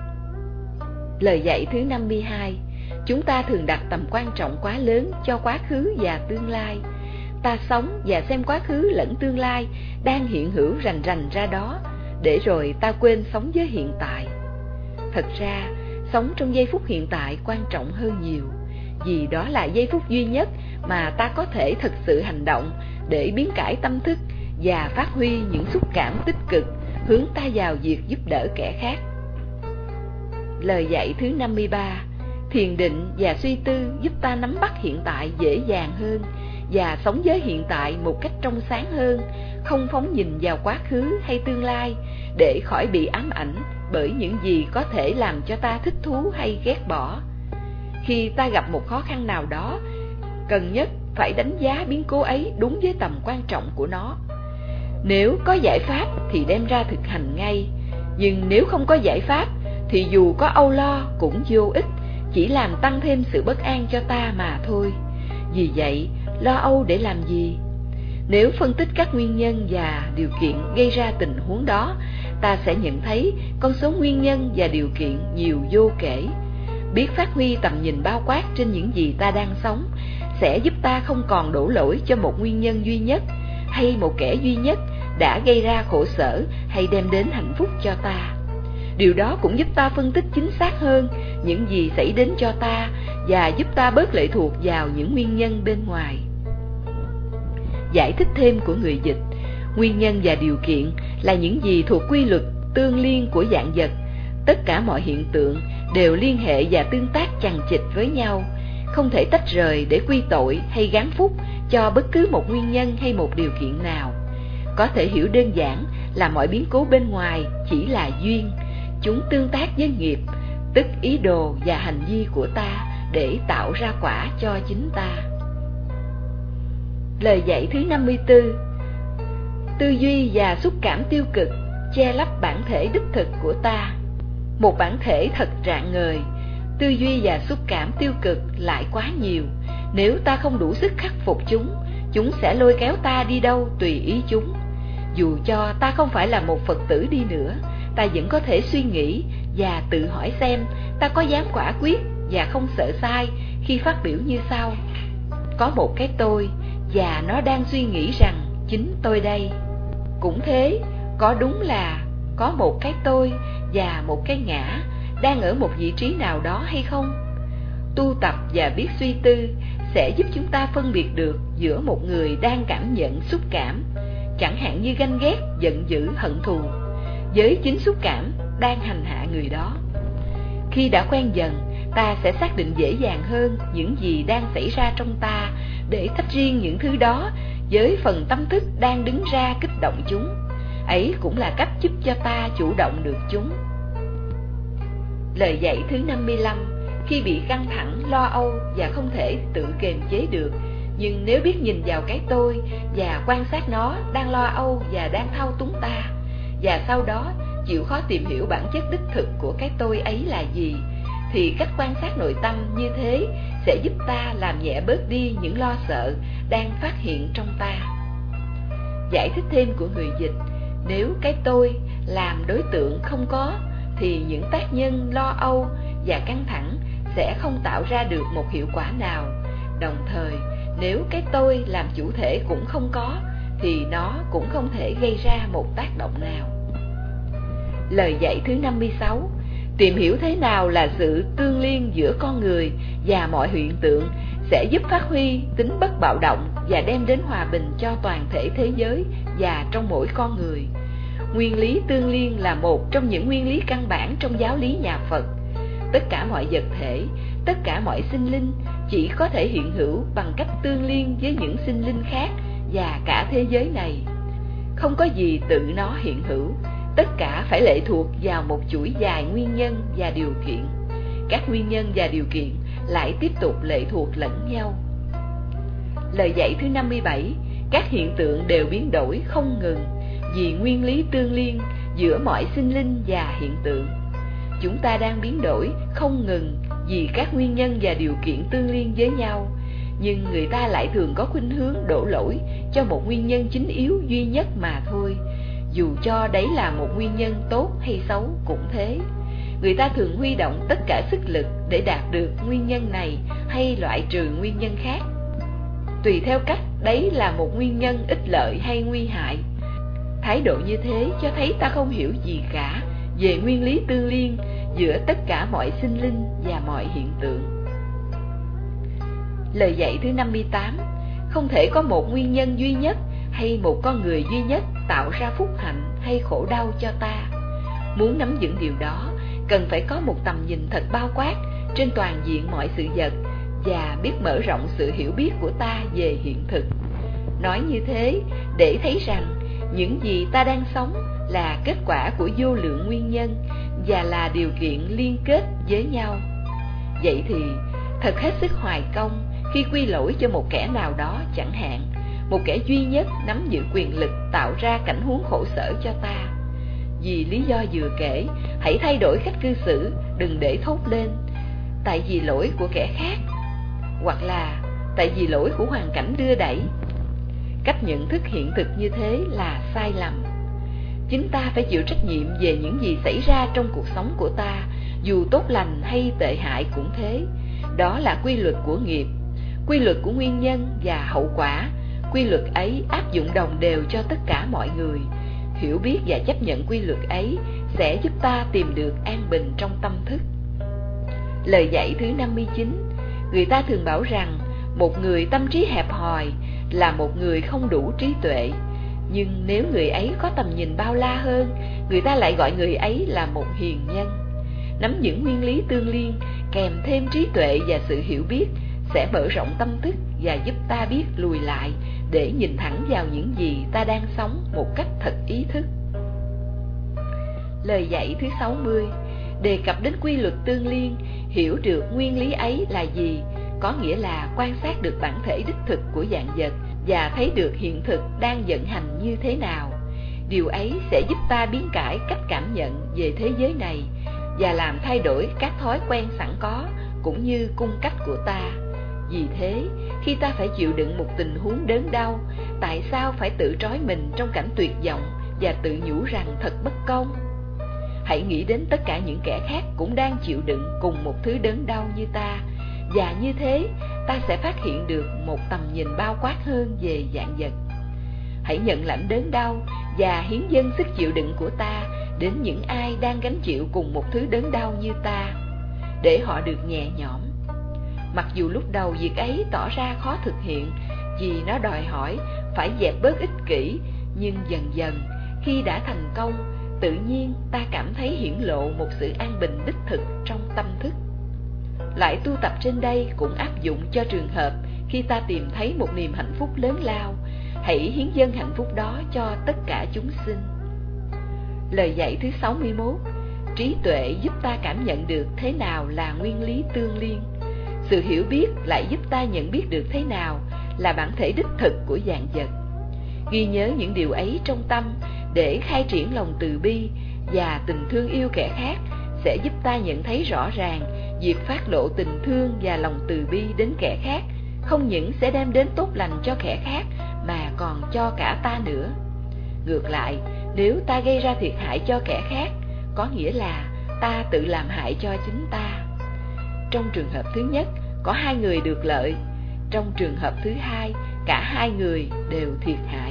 Lời dạy thứ năm mươi hai. Chúng ta thường đặt tầm quan trọng quá lớn cho quá khứ và tương lai. Ta sống và xem quá khứ lẫn tương lai đang hiện hữu rành rành ra đó, để rồi ta quên sống với hiện tại. Thật ra, sống trong giây phút hiện tại quan trọng hơn nhiều, vì đó là giây phút duy nhất mà ta có thể thực sự hành động để biến cải tâm thức và phát huy những xúc cảm tích cực hướng ta vào việc giúp đỡ kẻ khác. Lời dạy thứ năm mươi ba. Thiền định và suy tư giúp ta nắm bắt hiện tại dễ dàng hơn và sống với hiện tại một cách trong sáng hơn, không phóng nhìn vào quá khứ hay tương lai để khỏi bị ám ảnh bởi những gì có thể làm cho ta thích thú hay ghét bỏ. Khi ta gặp một khó khăn nào đó, cần nhất phải đánh giá biến cố ấy đúng với tầm quan trọng của nó. Nếu có giải pháp thì đem ra thực hành ngay, nhưng nếu không có giải pháp thì dù có âu lo cũng vô ích, chỉ làm tăng thêm sự bất an cho ta mà thôi. Vì vậy, lo âu để làm gì? Nếu phân tích các nguyên nhân và điều kiện gây ra tình huống đó, ta sẽ nhận thấy con số nguyên nhân và điều kiện nhiều vô kể. Biết phát huy tầm nhìn bao quát trên những gì ta đang sống sẽ giúp ta không còn đổ lỗi cho một nguyên nhân duy nhất hay một kẻ duy nhất đã gây ra khổ sở hay đem đến hạnh phúc cho ta. Điều đó cũng giúp ta phân tích chính xác hơn những gì xảy đến cho ta và giúp ta bớt lệ thuộc vào những nguyên nhân bên ngoài. Giải thích thêm của người dịch: nguyên nhân và điều kiện là những gì thuộc quy luật tương liên của vạn vật. Tất cả mọi hiện tượng đều liên hệ và tương tác chằng chịt với nhau, không thể tách rời để quy tội hay gán phúc cho bất cứ một nguyên nhân hay một điều kiện nào. Có thể hiểu đơn giản là mọi biến cố bên ngoài chỉ là duyên, chúng tương tác với nghiệp, tức ý đồ và hành vi của ta để tạo ra quả cho chính ta. Lời dạy thứ năm mươi tư: tư duy và xúc cảm tiêu cực che lấp bản thể đích thực của ta. Một bản thể thật rạng ngời, tư duy và xúc cảm tiêu cực lại quá nhiều. Nếu ta không đủ sức khắc phục chúng, chúng sẽ lôi kéo ta đi đâu tùy ý chúng. Dù cho ta không phải là một Phật tử đi nữa, ta vẫn có thể suy nghĩ và tự hỏi xem ta có dám quả quyết và không sợ sai khi phát biểu như sau: có một cái tôi và nó đang suy nghĩ rằng chính tôi đây. Cũng thế, có đúng là có một cái tôi và một cái ngã đang ở một vị trí nào đó hay không? Tu tập và biết suy tư sẽ giúp chúng ta phân biệt được giữa một người đang cảm nhận xúc cảm, chẳng hạn như ganh ghét, giận dữ, hận thù, với chính xúc cảm đang hành hạ người đó. Khi đã quen dần, ta sẽ xác định dễ dàng hơn những gì đang xảy ra trong ta để tách riêng những thứ đó với phần tâm thức đang đứng ra kích động chúng. Ấy cũng là cách giúp cho ta chủ động được chúng. Lời dạy thứ năm mươi lăm: khi bị căng thẳng, lo âu và không thể tự kiềm chế được, nhưng nếu biết nhìn vào cái tôi và quan sát nó đang lo âu và đang thao túng ta, và sau đó chịu khó tìm hiểu bản chất đích thực của cái tôi ấy là gì, thì cách quan sát nội tâm như thế sẽ giúp ta làm nhẹ bớt đi những lo sợ đang phát hiện trong ta. Giải thích thêm của người dịch: nếu cái tôi làm đối tượng không có, thì những tác nhân lo âu và căng thẳng sẽ không tạo ra được một hiệu quả nào. Đồng thời, nếu cái tôi làm chủ thể cũng không có, thì nó cũng không thể gây ra một tác động nào. Lời dạy thứ năm mươi sáu: tìm hiểu thế nào là sự tương liên giữa con người và mọi hiện tượng sẽ giúp phát huy tính bất bạo động và đem đến hòa bình cho toàn thể thế giới và trong mỗi con người. Nguyên lý tương liên là một trong những nguyên lý căn bản trong giáo lý nhà Phật. Tất cả mọi vật thể, tất cả mọi sinh linh chỉ có thể hiện hữu bằng cách tương liên với những sinh linh khác và cả thế giới này. Không có gì tự nó hiện hữu, tất cả phải lệ thuộc vào một chuỗi dài nguyên nhân và điều kiện. Các nguyên nhân và điều kiện lại tiếp tục lệ thuộc lẫn nhau. Lời dạy thứ năm mươi bảy: các hiện tượng đều biến đổi không ngừng vì nguyên lý tương liên giữa mọi sinh linh và hiện tượng. Chúng ta đang biến đổi không ngừng vì các nguyên nhân và điều kiện tương liên với nhau, nhưng người ta lại thường có khuynh hướng đổ lỗi cho một nguyên nhân chính yếu duy nhất mà thôi, dù cho đấy là một nguyên nhân tốt hay xấu cũng thế. Người ta thường huy động tất cả sức lực để đạt được nguyên nhân này hay loại trừ nguyên nhân khác, tùy theo cách đấy là một nguyên nhân ích lợi hay nguy hại. Thái độ như thế cho thấy ta không hiểu gì cả về nguyên lý tương liên giữa tất cả mọi sinh linh và mọi hiện tượng. Lời dạy thứ năm mươi tám: không thể có một nguyên nhân duy nhất hay một con người duy nhất tạo ra phúc hạnh hay khổ đau cho ta. Muốn nắm vững điều đó, cần phải có một tầm nhìn thật bao quát trên toàn diện mọi sự vật và biết mở rộng sự hiểu biết của ta về hiện thực. Nói như thế để thấy rằng những gì ta đang sống là kết quả của vô lượng nguyên nhân và là điều kiện liên kết với nhau. Vậy thì thật hết sức hoài công khi quy lỗi cho một kẻ nào đó chẳng hạn, một kẻ duy nhất nắm giữ quyền lực tạo ra cảnh huống khổ sở cho ta. Vì lý do vừa kể, hãy thay đổi cách cư xử, đừng để thốt lên tại vì lỗi của kẻ khác, hoặc là tại vì lỗi của hoàn cảnh đưa đẩy. Cách nhận thức hiện thực như thế là sai lầm. Chính ta phải chịu trách nhiệm về những gì xảy ra trong cuộc sống của ta, dù tốt lành hay tệ hại cũng thế. Đó là quy luật của nghiệp. quy luật của nguyên nhân và hậu quả. Quy luật ấy áp dụng đồng đều cho tất cả mọi người. Hiểu biết và chấp nhận quy luật ấy sẽ giúp ta tìm được an bình trong tâm thức. Lời dạy thứ năm mươi chín. Người ta thường bảo rằng một người tâm trí hẹp hòi là một người không đủ trí tuệ. Nhưng nếu người ấy có tầm nhìn bao la hơn, người ta lại gọi người ấy là một hiền nhân. Nắm những nguyên lý tương liên, kèm thêm trí tuệ và sự hiểu biết sẽ mở rộng tâm thức và giúp ta biết lùi lại để nhìn thẳng vào những gì ta đang sống một cách thật ý thức. Lời dạy thứ sáu mươi. Đề cập đến quy luật tương liên, hiểu được nguyên lý ấy là gì, có nghĩa là quan sát được bản thể đích thực của vạn vật và thấy được hiện thực đang vận hành như thế nào. Điều ấy sẽ giúp ta biến cải cách cảm nhận về thế giới này và làm thay đổi các thói quen sẵn có cũng như cung cách của ta. Vì thế, khi ta phải chịu đựng một tình huống đớn đau, tại sao phải tự trói mình trong cảnh tuyệt vọng và tự nhủ rằng thật bất công? Hãy nghĩ đến tất cả những kẻ khác cũng đang chịu đựng cùng một thứ đớn đau như ta, và như thế ta sẽ phát hiện được một tầm nhìn bao quát hơn về vạn vật. Hãy nhận lãnh đớn đau và hiến dâng sức chịu đựng của ta đến những ai đang gánh chịu cùng một thứ đớn đau như ta, để họ được nhẹ nhõm. Mặc dù lúc đầu việc ấy tỏ ra khó thực hiện vì nó đòi hỏi phải dẹp bớt ích kỷ, nhưng dần dần khi đã thành công, tự nhiên ta cảm thấy hiển lộ một sự an bình đích thực trong tâm thức. Lại tu tập trên đây cũng áp dụng cho trường hợp khi ta tìm thấy một niềm hạnh phúc lớn lao, hãy hiến dâng hạnh phúc đó cho tất cả chúng sinh. Lời dạy thứ sáu mươi mốt. Trí tuệ giúp ta cảm nhận được thế nào là nguyên lý tương liên. Sự hiểu biết lại giúp ta nhận biết được thế nào là bản thể đích thực của vạn vật. Ghi nhớ những điều ấy trong tâm để khai triển lòng từ bi và tình thương yêu kẻ khác sẽ giúp ta nhận thấy rõ ràng việc phát lộ tình thương và lòng từ bi đến kẻ khác không những sẽ đem đến tốt lành cho kẻ khác mà còn cho cả ta nữa. Ngược lại, nếu ta gây ra thiệt hại cho kẻ khác, có nghĩa là ta tự làm hại cho chính ta. Trong trường hợp thứ nhất, có hai người được lợi. Trong trường hợp thứ hai, cả hai người đều thiệt hại.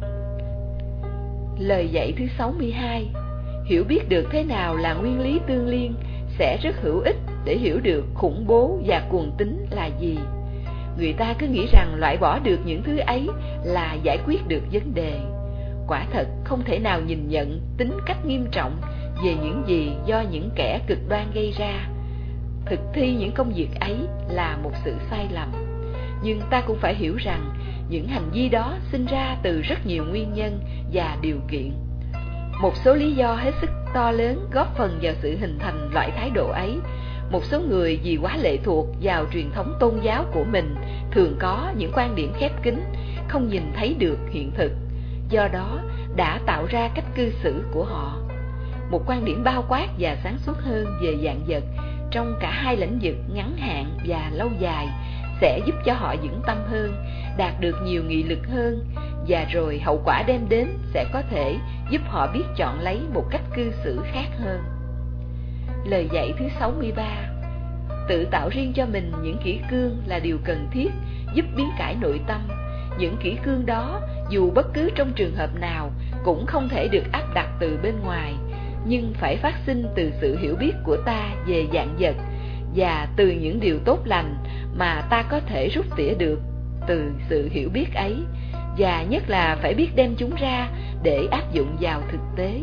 Lời dạy thứ sáu mươi hai. Hiểu biết được thế nào là nguyên lý tương liên sẽ rất hữu ích để hiểu được khủng bố và cuồng tín là gì. Người ta cứ nghĩ rằng loại bỏ được những thứ ấy là giải quyết được vấn đề. Quả thật không thể nào nhìn nhận tính cách nghiêm trọng về những gì do những kẻ cực đoan gây ra. Thực thi những công việc ấy là một sự sai lầm. Nhưng ta cũng phải hiểu rằng những hành vi đó sinh ra từ rất nhiều nguyên nhân và điều kiện. Một số lý do hết sức to lớn góp phần vào sự hình thành loại thái độ ấy. Một số người vì quá lệ thuộc vào truyền thống tôn giáo của mình thường có những quan điểm khép kín, không nhìn thấy được hiện thực, do đó đã tạo ra cách cư xử của họ. Một quan điểm bao quát và sáng suốt hơn về vạn vật trong cả hai lĩnh vực ngắn hạn và lâu dài sẽ giúp cho họ vững tâm hơn, đạt được nhiều nghị lực hơn, và rồi hậu quả đem đến sẽ có thể giúp họ biết chọn lấy một cách cư xử khác hơn. Lời dạy thứ sáu mươi ba. Tự tạo riêng cho mình những kỷ cương là điều cần thiết giúp biến cải nội tâm. Những kỷ cương đó, dù bất cứ trong trường hợp nào, cũng không thể được áp đặt từ bên ngoài, nhưng phải phát sinh từ sự hiểu biết của ta về vạn vật và từ những điều tốt lành mà ta có thể rút tỉa được từ sự hiểu biết ấy, và nhất là phải biết đem chúng ra để áp dụng vào thực tế.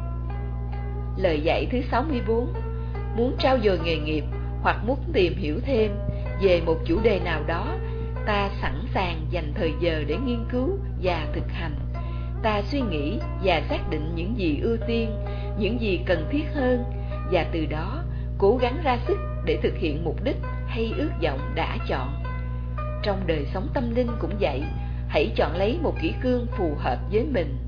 Lời dạy thứ sáu mươi bốn. Muốn trau dồi nghề nghiệp hoặc muốn tìm hiểu thêm về một chủ đề nào đó, ta sẵn sàng dành thời giờ để nghiên cứu và thực hành. Ta suy nghĩ và xác định những gì ưu tiên, những gì cần thiết hơn, và từ đó cố gắng ra sức để thực hiện mục đích hay ước vọng đã chọn. Trong đời sống tâm linh cũng vậy, hãy chọn lấy một kỷ cương phù hợp với mình.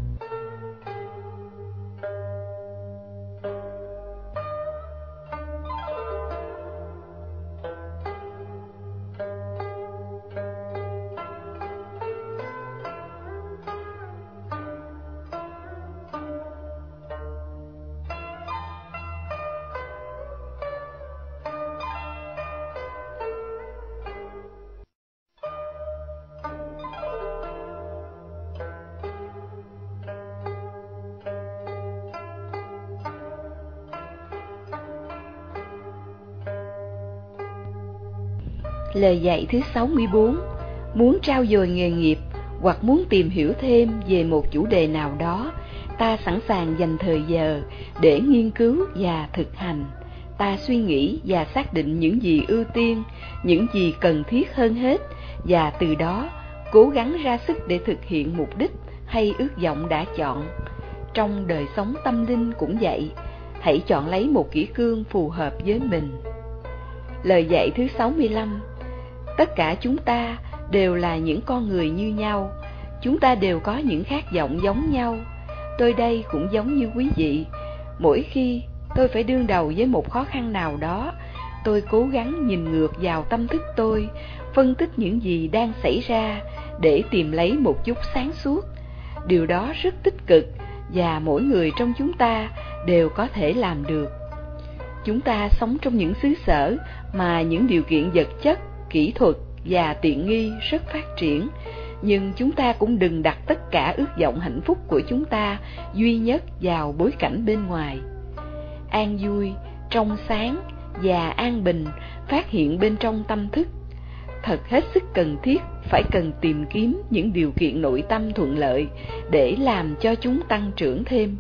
Lời dạy thứ sáu mươi bốn. Muốn trau dồi nghề nghiệp hoặc muốn tìm hiểu thêm về một chủ đề nào đó, ta sẵn sàng dành thời giờ để nghiên cứu và thực hành. Ta suy nghĩ và xác định những gì ưu tiên, những gì cần thiết hơn hết, và từ đó cố gắng ra sức để thực hiện mục đích hay ước vọng đã chọn. Trong đời sống tâm linh cũng vậy, hãy chọn lấy một kỷ cương phù hợp với mình. Lời dạy thứ sáu mươi lăm. Tất cả chúng ta đều là những con người như nhau, chúng ta đều có những khát vọng giống nhau. Tôi đây cũng giống như quý vị, mỗi khi tôi phải đương đầu với một khó khăn nào đó, tôi cố gắng nhìn ngược vào tâm thức tôi, phân tích những gì đang xảy ra để tìm lấy một chút sáng suốt. Điều đó rất tích cực và mỗi người trong chúng ta đều có thể làm được. Chúng ta sống trong những xứ sở mà những điều kiện vật chất, kỹ thuật và tiện nghi rất phát triển, nhưng chúng ta cũng đừng đặt tất cả ước vọng hạnh phúc của chúng ta duy nhất vào bối cảnh bên ngoài. An vui, trong sáng và an bình phát hiện bên trong tâm thức. Thật hết sức cần thiết phải cần tìm kiếm những điều kiện nội tâm thuận lợi để làm cho chúng tăng trưởng thêm.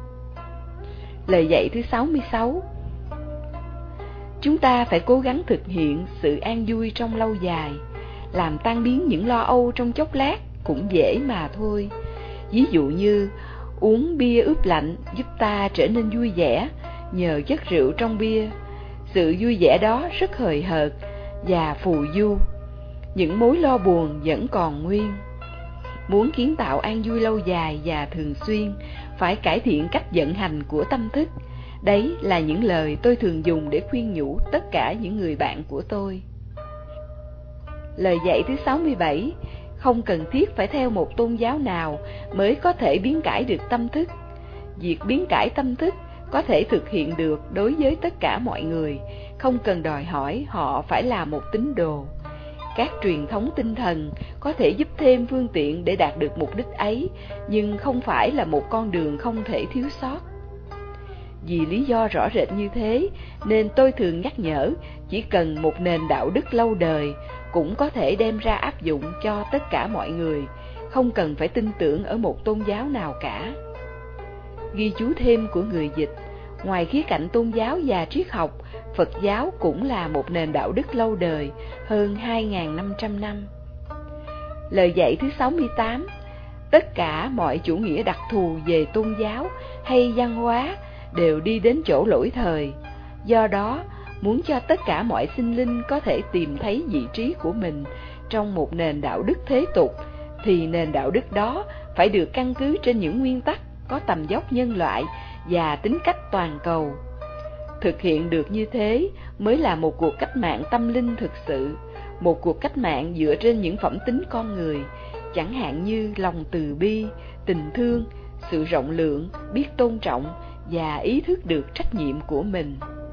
Lời dạy thứ sáu mươi sáu. Chúng ta phải cố gắng thực hiện sự an vui trong lâu dài. Làm tan biến những lo âu trong chốc lát cũng dễ mà thôi. Ví dụ như uống bia ướp lạnh giúp ta trở nên vui vẻ nhờ chất rượu trong bia. Sự vui vẻ đó rất hời hợt và phù du. Những mối lo buồn vẫn còn nguyên. Muốn kiến tạo an vui lâu dài và thường xuyên, phải cải thiện cách vận hành của tâm thức. Đấy là những lời tôi thường dùng để khuyên nhủ tất cả những người bạn của tôi. Lời dạy thứ sáu mươi bảy. Không cần thiết phải theo một tôn giáo nào mới có thể biến cải được tâm thức. Việc biến cải tâm thức có thể thực hiện được đối với tất cả mọi người, không cần đòi hỏi họ phải là một tín đồ. Các truyền thống tinh thần có thể giúp thêm phương tiện để đạt được mục đích ấy, nhưng không phải là một con đường không thể thiếu sót. Vì lý do rõ rệt như thế, nên tôi thường nhắc nhở chỉ cần một nền đạo đức lâu đời cũng có thể đem ra áp dụng cho tất cả mọi người, không cần phải tin tưởng ở một tôn giáo nào cả. Ghi chú thêm của người dịch, ngoài khía cạnh tôn giáo và triết học, Phật giáo cũng là một nền đạo đức lâu đời, hơn hai nghìn năm trăm năm. Lời dạy thứ sáu mươi tám. Tất cả mọi chủ nghĩa đặc thù về tôn giáo hay văn hóa đều đi đến chỗ lỗi thời. Do đó, muốn cho tất cả mọi sinh linh có thể tìm thấy vị trí của mình trong một nền đạo đức thế tục, thì nền đạo đức đó phải được căn cứ trên những nguyên tắc có tầm vóc nhân loại và tính cách toàn cầu. Thực hiện được như thế mới là một cuộc cách mạng tâm linh thực sự, một cuộc cách mạng dựa trên những phẩm tính con người, chẳng hạn như lòng từ bi, tình thương, sự rộng lượng, biết tôn trọng và ý thức được trách nhiệm của mình.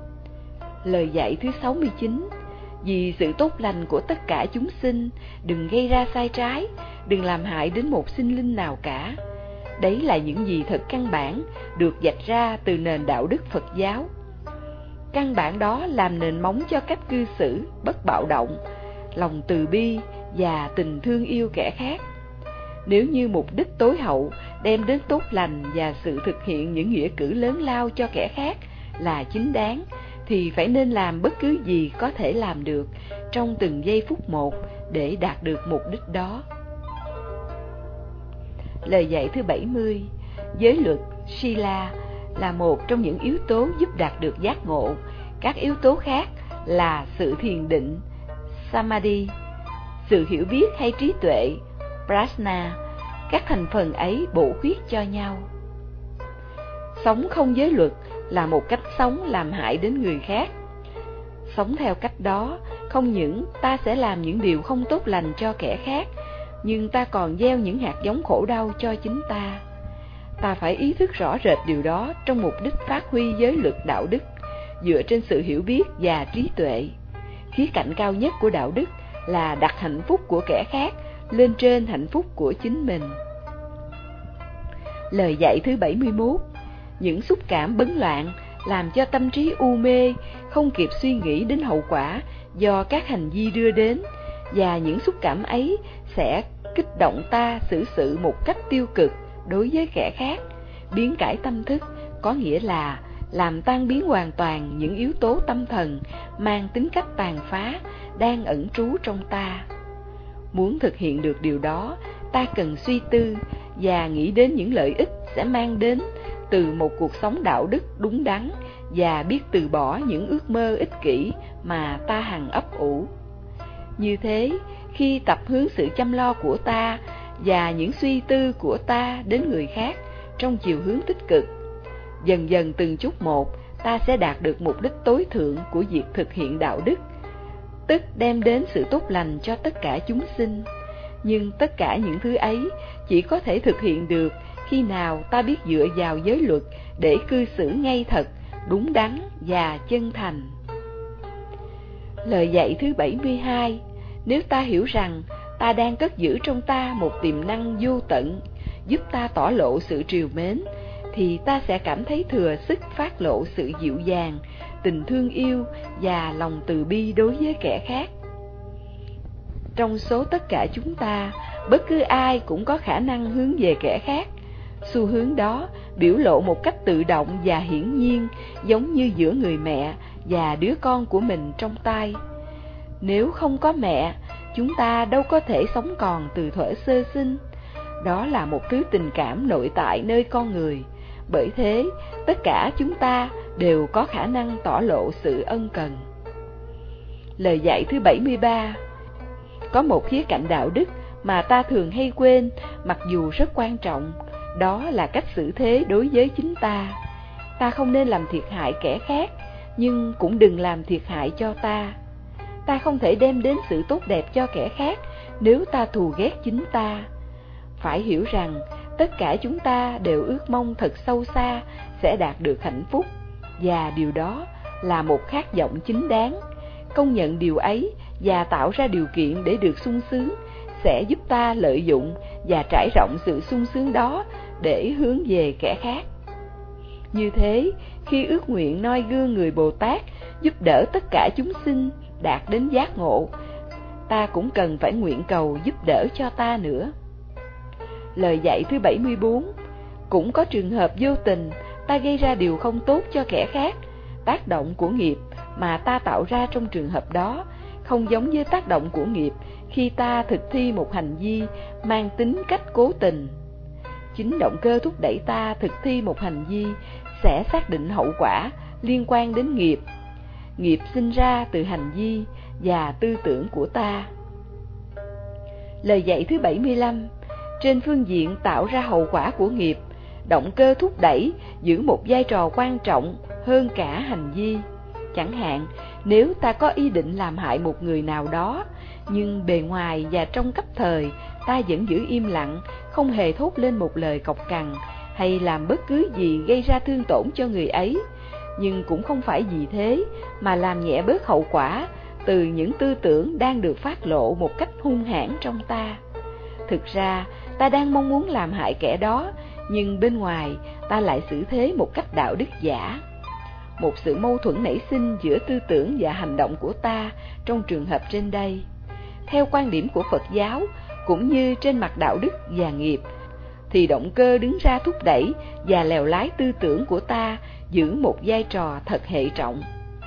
Lời dạy thứ sáu mươi chín. Vì sự tốt lành của tất cả chúng sinh, đừng gây ra sai trái, đừng làm hại đến một sinh linh nào cả. Đấy là những gì thật căn bản được vạch ra từ nền đạo đức Phật giáo. Căn bản đó làm nền móng cho cách cư xử bất bạo động, lòng từ bi và tình thương yêu kẻ khác. Nếu như mục đích tối hậu đem đến tốt lành và sự thực hiện những nghĩa cử lớn lao cho kẻ khác là chính đáng, thì phải nên làm bất cứ gì có thể làm được trong từng giây phút một để đạt được mục đích đó. Lời dạy thứ bảy mươi. Giới luật Sila là một trong những yếu tố giúp đạt được giác ngộ. Các yếu tố khác là sự thiền định Samadhi, sự hiểu biết hay trí tuệ Prajna. Các thành phần ấy bổ khuyết cho nhau. Sống không giới luật là một cách sống làm hại đến người khác. Sống theo cách đó, không những ta sẽ làm những điều không tốt lành cho kẻ khác, nhưng ta còn gieo những hạt giống khổ đau cho chính ta. Ta phải ý thức rõ rệt điều đó trong mục đích phát huy giới luật đạo đức, dựa trên sự hiểu biết và trí tuệ. Khía cạnh cao nhất của đạo đức là đặt hạnh phúc của kẻ khác lên trên hạnh phúc của chính mình. Lời dạy thứ bảy mươi mốt. Những xúc cảm bấn loạn làm cho tâm trí u mê, không kịp suy nghĩ đến hậu quả do các hành vi đưa đến, và những xúc cảm ấy sẽ kích động ta xử sự một cách tiêu cực đối với kẻ khác. Biến cải tâm thức có nghĩa là làm tan biến hoàn toàn những yếu tố tâm thần mang tính cách tàn phá đang ẩn trú trong ta. Muốn thực hiện được điều đó, ta cần suy tư và nghĩ đến những lợi ích sẽ mang đến từ một cuộc sống đạo đức đúng đắn, và biết từ bỏ những ước mơ ích kỷ mà ta hằng ấp ủ. Như thế, khi tập hướng sự chăm lo của ta và những suy tư của ta đến người khác trong chiều hướng tích cực, dần dần từng chút một, ta sẽ đạt được mục đích tối thượng của việc thực hiện đạo đức, tức đem đến sự tốt lành cho tất cả chúng sinh. Nhưng tất cả những thứ ấy chỉ có thể thực hiện được khi nào ta biết dựa vào giới luật để cư xử ngay thật, đúng đắn và chân thành. Lời dạy thứ bảy mươi hai: nếu ta hiểu rằng ta đang cất giữ trong ta một tiềm năng vô tận, giúp ta tỏ lộ sự trìu mến, thì ta sẽ cảm thấy thừa sức phát lộ sự dịu dàng, tình thương yêu và lòng từ bi đối với kẻ khác. Trong số tất cả chúng ta, bất cứ ai cũng có khả năng hướng về kẻ khác. Xu hướng đó biểu lộ một cách tự động và hiển nhiên, giống như giữa người mẹ và đứa con của mình trong tay. Nếu không có mẹ, chúng ta đâu có thể sống còn từ thuở sơ sinh. Đó là một thứ tình cảm nội tại nơi con người. Bởi thế, tất cả chúng ta đều có khả năng tỏ lộ sự ân cần. Lời dạy thứ bảy mươi ba: có một khía cạnh đạo đức mà ta thường hay quên, mặc dù rất quan trọng, đó là cách xử thế đối với chính ta. Ta không nên làm thiệt hại kẻ khác, nhưng cũng đừng làm thiệt hại cho ta. Ta không thể đem đến sự tốt đẹp cho kẻ khác nếu ta thù ghét chính ta. Phải hiểu rằng tất cả chúng ta đều ước mong thật sâu xa sẽ đạt được hạnh phúc, và điều đó là một khát vọng chính đáng. Công nhận điều ấy và tạo ra điều kiện để được sung sướng sẽ giúp ta lợi dụng và trải rộng sự sung sướng đó để hướng về kẻ khác. Như thế, khi ước nguyện noi gương người Bồ Tát giúp đỡ tất cả chúng sinh đạt đến giác ngộ, ta cũng cần phải nguyện cầu giúp đỡ cho ta nữa. Lời dạy thứ bảy mươi bốn: cũng có trường hợp vô tình ta gây ra điều không tốt cho kẻ khác. Tác động của nghiệp mà ta tạo ra trong trường hợp đó không giống với tác động của nghiệp khi ta thực thi một hành vi mang tính cách cố tình. Chính động cơ thúc đẩy ta thực thi một hành vi sẽ xác định hậu quả liên quan đến nghiệp. Nghiệp sinh ra từ hành vi và tư tưởng của ta. Lời dạy thứ bảy mươi lăm: trên phương diện tạo ra hậu quả của nghiệp, động cơ thúc đẩy giữ một vai trò quan trọng hơn cả hành vi. Chẳng hạn, nếu ta có ý định làm hại một người nào đó, nhưng bề ngoài và trong cấp thời ta vẫn giữ im lặng, không hề thốt lên một lời cộc cằn hay làm bất cứ gì gây ra thương tổn cho người ấy, nhưng cũng không phải vì thế mà làm nhẹ bớt hậu quả từ những tư tưởng đang được phát lộ một cách hung hãn trong ta. Thực ra, ta đang mong muốn làm hại kẻ đó, nhưng bên ngoài ta lại xử thế một cách đạo đức giả. Một sự mâu thuẫn nảy sinh giữa tư tưởng và hành động của ta trong trường hợp trên đây. Theo quan điểm của Phật giáo, cũng như trên mặt đạo đức và nghiệp, thì động cơ đứng ra thúc đẩy và lèo lái tư tưởng của ta giữ một vai trò thật hệ trọng.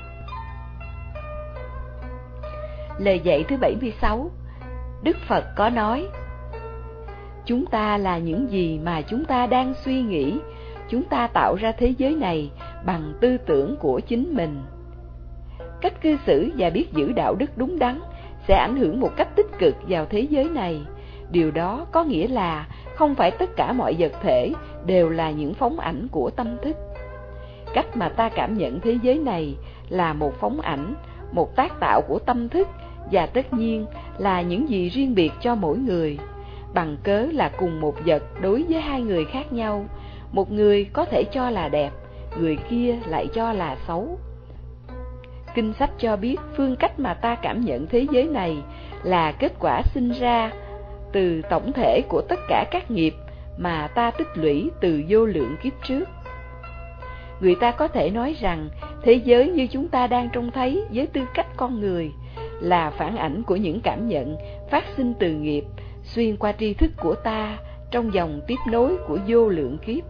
Lời dạy thứ bảy mươi sáu: Đức Phật có nói: chúng ta là những gì mà chúng ta đang suy nghĩ. Chúng ta tạo ra thế giới này bằng tư tưởng của chính mình. Cách cư xử và biết giữ đạo đức đúng đắn sẽ ảnh hưởng một cách tích cực vào thế giới này. Điều đó có nghĩa là không phải tất cả mọi vật thể đều là những phóng ảnh của tâm thức. Cách mà ta cảm nhận thế giới này là một phóng ảnh, một tác tạo của tâm thức, và tất nhiên là những gì riêng biệt cho mỗi người. Bằng cớ là cùng một vật đối với hai người khác nhau, một người có thể cho là đẹp, người kia lại cho là xấu. Kinh sách cho biết phương cách mà ta cảm nhận thế giới này là kết quả sinh ra từ tổng thể của tất cả các nghiệp mà ta tích lũy từ vô lượng kiếp trước. người ta có thể nói rằng thế giới như chúng ta đang trông thấy với tư cách con người là phản ảnh của những cảm nhận phát sinh từ nghiệp xuyên qua tri thức của ta trong dòng tiếp nối của vô lượng kiếp.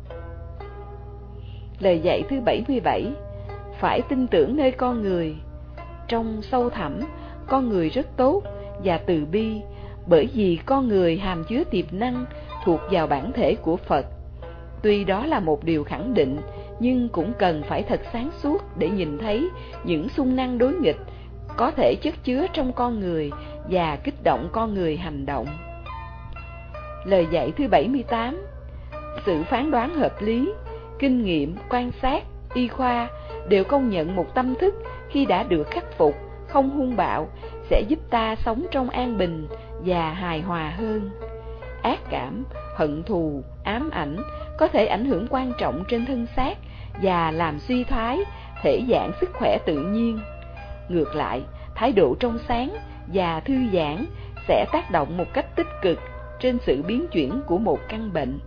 Lời dạy thứ bảy mươi bảy, phải tin tưởng nơi con người. Trong sâu thẳm, con người rất tốt và từ bi, bởi vì con người hàm chứa tiềm năng thuộc vào bản thể của Phật. Tuy đó là một điều khẳng định, nhưng cũng cần phải thật sáng suốt để nhìn thấy những xung năng đối nghịch có thể chất chứa trong con người và kích động con người hành động. Lời dạy thứ bảy mươi tám, sự phán đoán hợp lý, kinh nghiệm, quan sát, y khoa đều công nhận một tâm thức khi đã được khắc phục, không hung bạo, sẽ giúp ta sống trong an bình và hài hòa hơn. Ác cảm, hận thù, ám ảnh có thể ảnh hưởng quan trọng trên thân xác và làm suy thoái thể dạng sức khỏe tự nhiên. Ngược lại, thái độ trong sáng và thư giãn sẽ tác động một cách tích cực trên sự biến chuyển của một căn bệnh.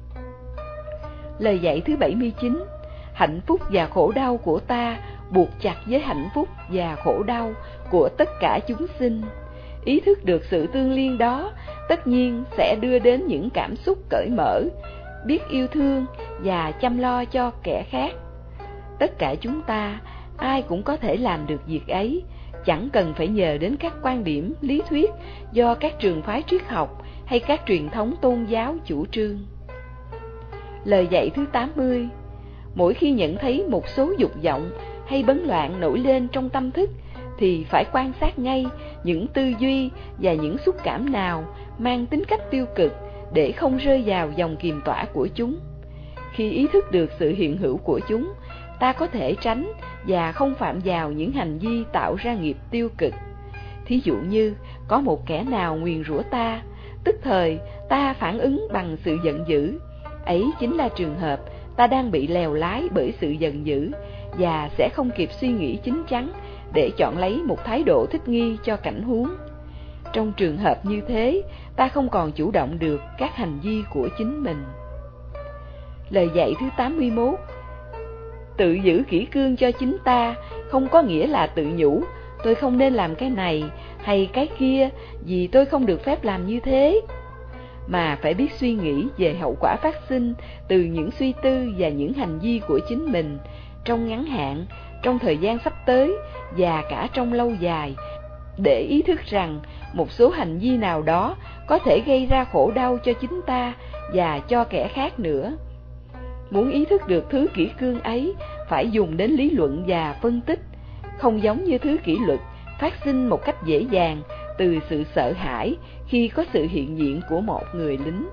Lời dạy thứ bảy mươi chín, hạnh phúc và khổ đau của ta buộc chặt với hạnh phúc và khổ đau của tất cả chúng sinh. Ý thức được sự tương liên đó tất nhiên sẽ đưa đến những cảm xúc cởi mở, biết yêu thương và chăm lo cho kẻ khác. Tất cả chúng ta, ai cũng có thể làm được việc ấy, chẳng cần phải nhờ đến các quan điểm, lý thuyết do các trường phái triết học hay các truyền thống tôn giáo chủ trương. Lời dạy thứ tám mươi, mỗi khi nhận thấy một số dục vọng hay bấn loạn nổi lên trong tâm thức, thì phải quan sát ngay những tư duy và những xúc cảm nào mang tính cách tiêu cực để không rơi vào vòng kiềm tỏa của chúng. Khi ý thức được sự hiện hữu của chúng, ta có thể tránh và không phạm vào những hành vi tạo ra nghiệp tiêu cực. Thí dụ như có một kẻ nào nguyền rủa ta, tức thời ta phản ứng bằng sự giận dữ. Ấy chính là trường hợp ta đang bị lèo lái bởi sự giận dữ và sẽ không kịp suy nghĩ chín chắn để chọn lấy một thái độ thích nghi cho cảnh huống. Trong trường hợp như thế, ta không còn chủ động được các hành vi của chính mình. Lời dạy thứ tám mươi mốt, tự giữ kỷ cương cho chính ta không có nghĩa là tự nhủ tôi không nên làm cái này hay cái kia vì tôi không được phép làm như thế, mà phải biết suy nghĩ về hậu quả phát sinh từ những suy tư và những hành vi của chính mình trong ngắn hạn, trong thời gian sắp tới và cả trong lâu dài, để ý thức rằng một số hành vi nào đó có thể gây ra khổ đau cho chính ta và cho kẻ khác nữa. Muốn ý thức được thứ kỷ cương ấy, phải dùng đến lý luận và phân tích, không giống như thứ kỷ luật phát sinh một cách dễ dàng từ sự sợ hãi khi có sự hiện diện của một người lính.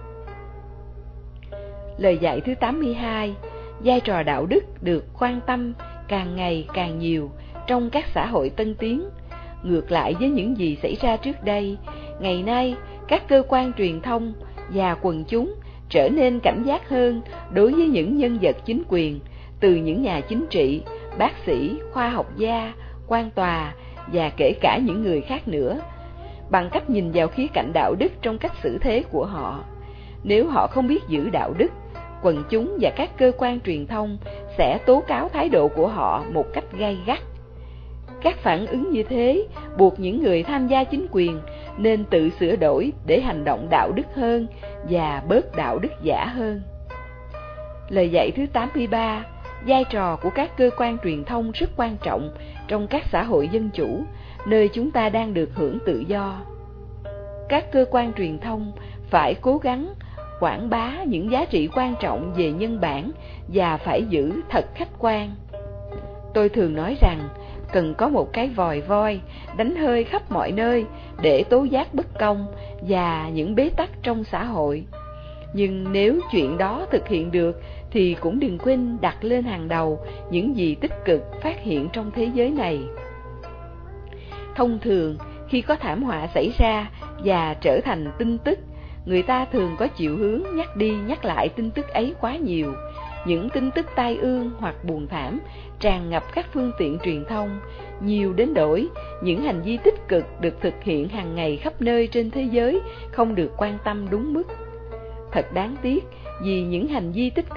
Lời dạy thứ tám mươi hai, vai trò đạo đức được quan tâm càng ngày càng nhiều trong các xã hội tân tiến. Ngược lại với những gì xảy ra trước đây, ngày nay các cơ quan truyền thông và quần chúng trở nên cảnh giác hơn đối với những nhân vật chính quyền, từ những nhà chính trị, bác sĩ, khoa học gia, quan tòa và kể cả những người khác nữa, bằng cách nhìn vào khía cạnh đạo đức trong cách xử thế của họ. Nếu họ không biết giữ đạo đức, quần chúng và các cơ quan truyền thông sẽ tố cáo thái độ của họ một cách gay gắt. Các phản ứng như thế buộc những người tham gia chính quyền nên tự sửa đổi để hành động đạo đức hơn và bớt đạo đức giả hơn. Lời dạy thứ tám mươi ba, vai trò của các cơ quan truyền thông rất quan trọng trong các xã hội dân chủ, nơi chúng ta đang được hưởng tự do. Các cơ quan truyền thông phải cố gắng quảng bá những giá trị quan trọng về nhân bản và phải giữ thật khách quan. Tôi thường nói rằng cần có một cái vòi voi đánh hơi khắp mọi nơi để tố giác bất công và những bế tắc trong xã hội. Nhưng nếu chuyện đó thực hiện được thì cũng đừng quên đặt lên hàng đầu những gì tích cực phát hiện trong thế giới này. Thông thường, khi có thảm họa xảy ra và trở thành tin tức, người ta thường có chiều hướng nhắc đi nhắc lại tin tức ấy quá nhiều. Những tin tức tai ương hoặc buồn thảm tràn ngập các phương tiện truyền thông, nhiều đến nỗi những hành vi tích cực được thực hiện hàng ngày khắp nơi trên thế giới không được quan tâm đúng mức. Thật đáng tiếc vì những hành vi tích cực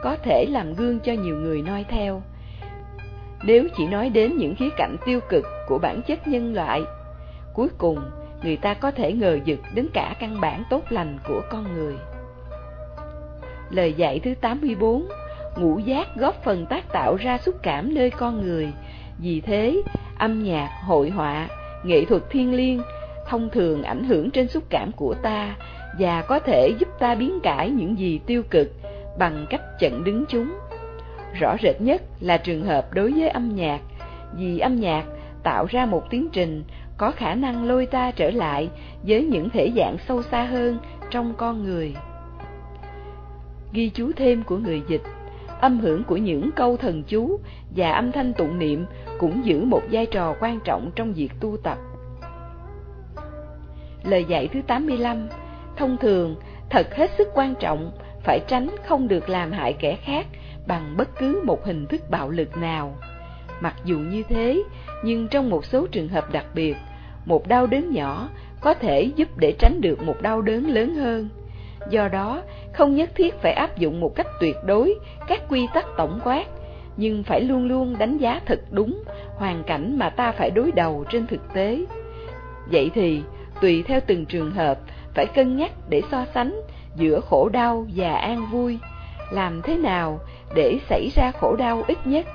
có thể làm gương cho nhiều người noi theo. Nếu chỉ nói đến những khía cạnh tiêu cực của bản chất nhân loại, cuối cùng người ta có thể ngờ vực đến cả căn bản tốt lành của con người. Lời dạy thứ tám mươi bốn, ngũ giác góp phần tác tạo ra xúc cảm nơi con người. Vì thế, âm nhạc, hội họa, nghệ thuật thiêng liêng thông thường ảnh hưởng trên xúc cảm của ta và có thể giúp ta biến cải những gì tiêu cực bằng cách chặn đứng chúng. Rõ rệt nhất là trường hợp đối với âm nhạc, vì âm nhạc tạo ra một tiến trình có khả năng lôi ta trở lại với những thể dạng sâu xa hơn trong con người. Ghi chú thêm của người dịch, âm hưởng của những câu thần chú và âm thanh tụng niệm cũng giữ một vai trò quan trọng trong việc tu tập. Lời dạy thứ tám mươi lăm, thông thường thật hết sức quan trọng phải tránh không được làm hại kẻ khác bằng bất cứ một hình thức bạo lực nào. Mặc dù như thế, nhưng trong một số trường hợp đặc biệt, một đau đớn nhỏ có thể giúp để tránh được một đau đớn lớn hơn. Do đó, không nhất thiết phải áp dụng một cách tuyệt đối các quy tắc tổng quát, nhưng phải luôn luôn đánh giá thật đúng hoàn cảnh mà ta phải đối đầu trên thực tế. Vậy thì, tùy theo từng trường hợp, phải cân nhắc để so sánh giữa khổ đau và an vui, làm thế nào để xảy ra khổ đau ít nhất.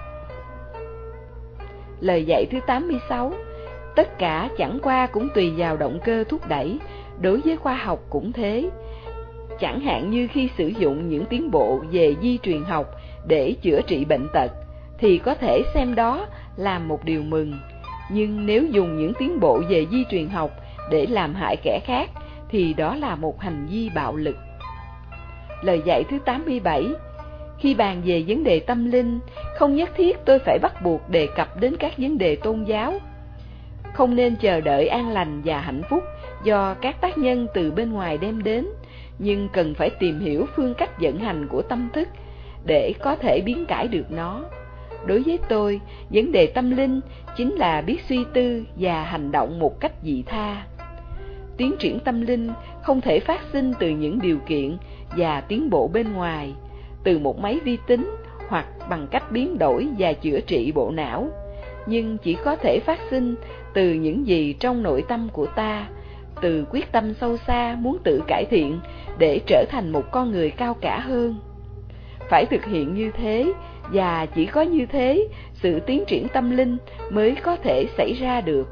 Lời dạy thứ tám mươi sáu, tất cả chẳng qua cũng tùy vào động cơ thúc đẩy, đối với khoa học cũng thế. Chẳng hạn như khi sử dụng những tiến bộ về di truyền học để chữa trị bệnh tật, thì có thể xem đó là một điều mừng. Nhưng nếu dùng những tiến bộ về di truyền học để làm hại kẻ khác, thì đó là một hành vi bạo lực. Lời dạy thứ tám mươi bảy, khi bàn về vấn đề tâm linh, không nhất thiết tôi phải bắt buộc đề cập đến các vấn đề tôn giáo. Không nên chờ đợi an lành và hạnh phúc do các tác nhân từ bên ngoài đem đến, nhưng cần phải tìm hiểu phương cách vận hành của tâm thức để có thể biến cải được nó. Đối với tôi, vấn đề tâm linh chính là biết suy tư và hành động một cách vị tha. Tiến triển tâm linh không thể phát sinh từ những điều kiện và tiến bộ bên ngoài, từ một máy vi tính hoặc bằng cách biến đổi và chữa trị bộ não, nhưng chỉ có thể phát sinh từ những gì trong nội tâm của ta, từ quyết tâm sâu xa muốn tự cải thiện để trở thành một con người cao cả hơn. Phải thực hiện như thế, và chỉ có như thế, sự tiến triển tâm linh mới có thể xảy ra được.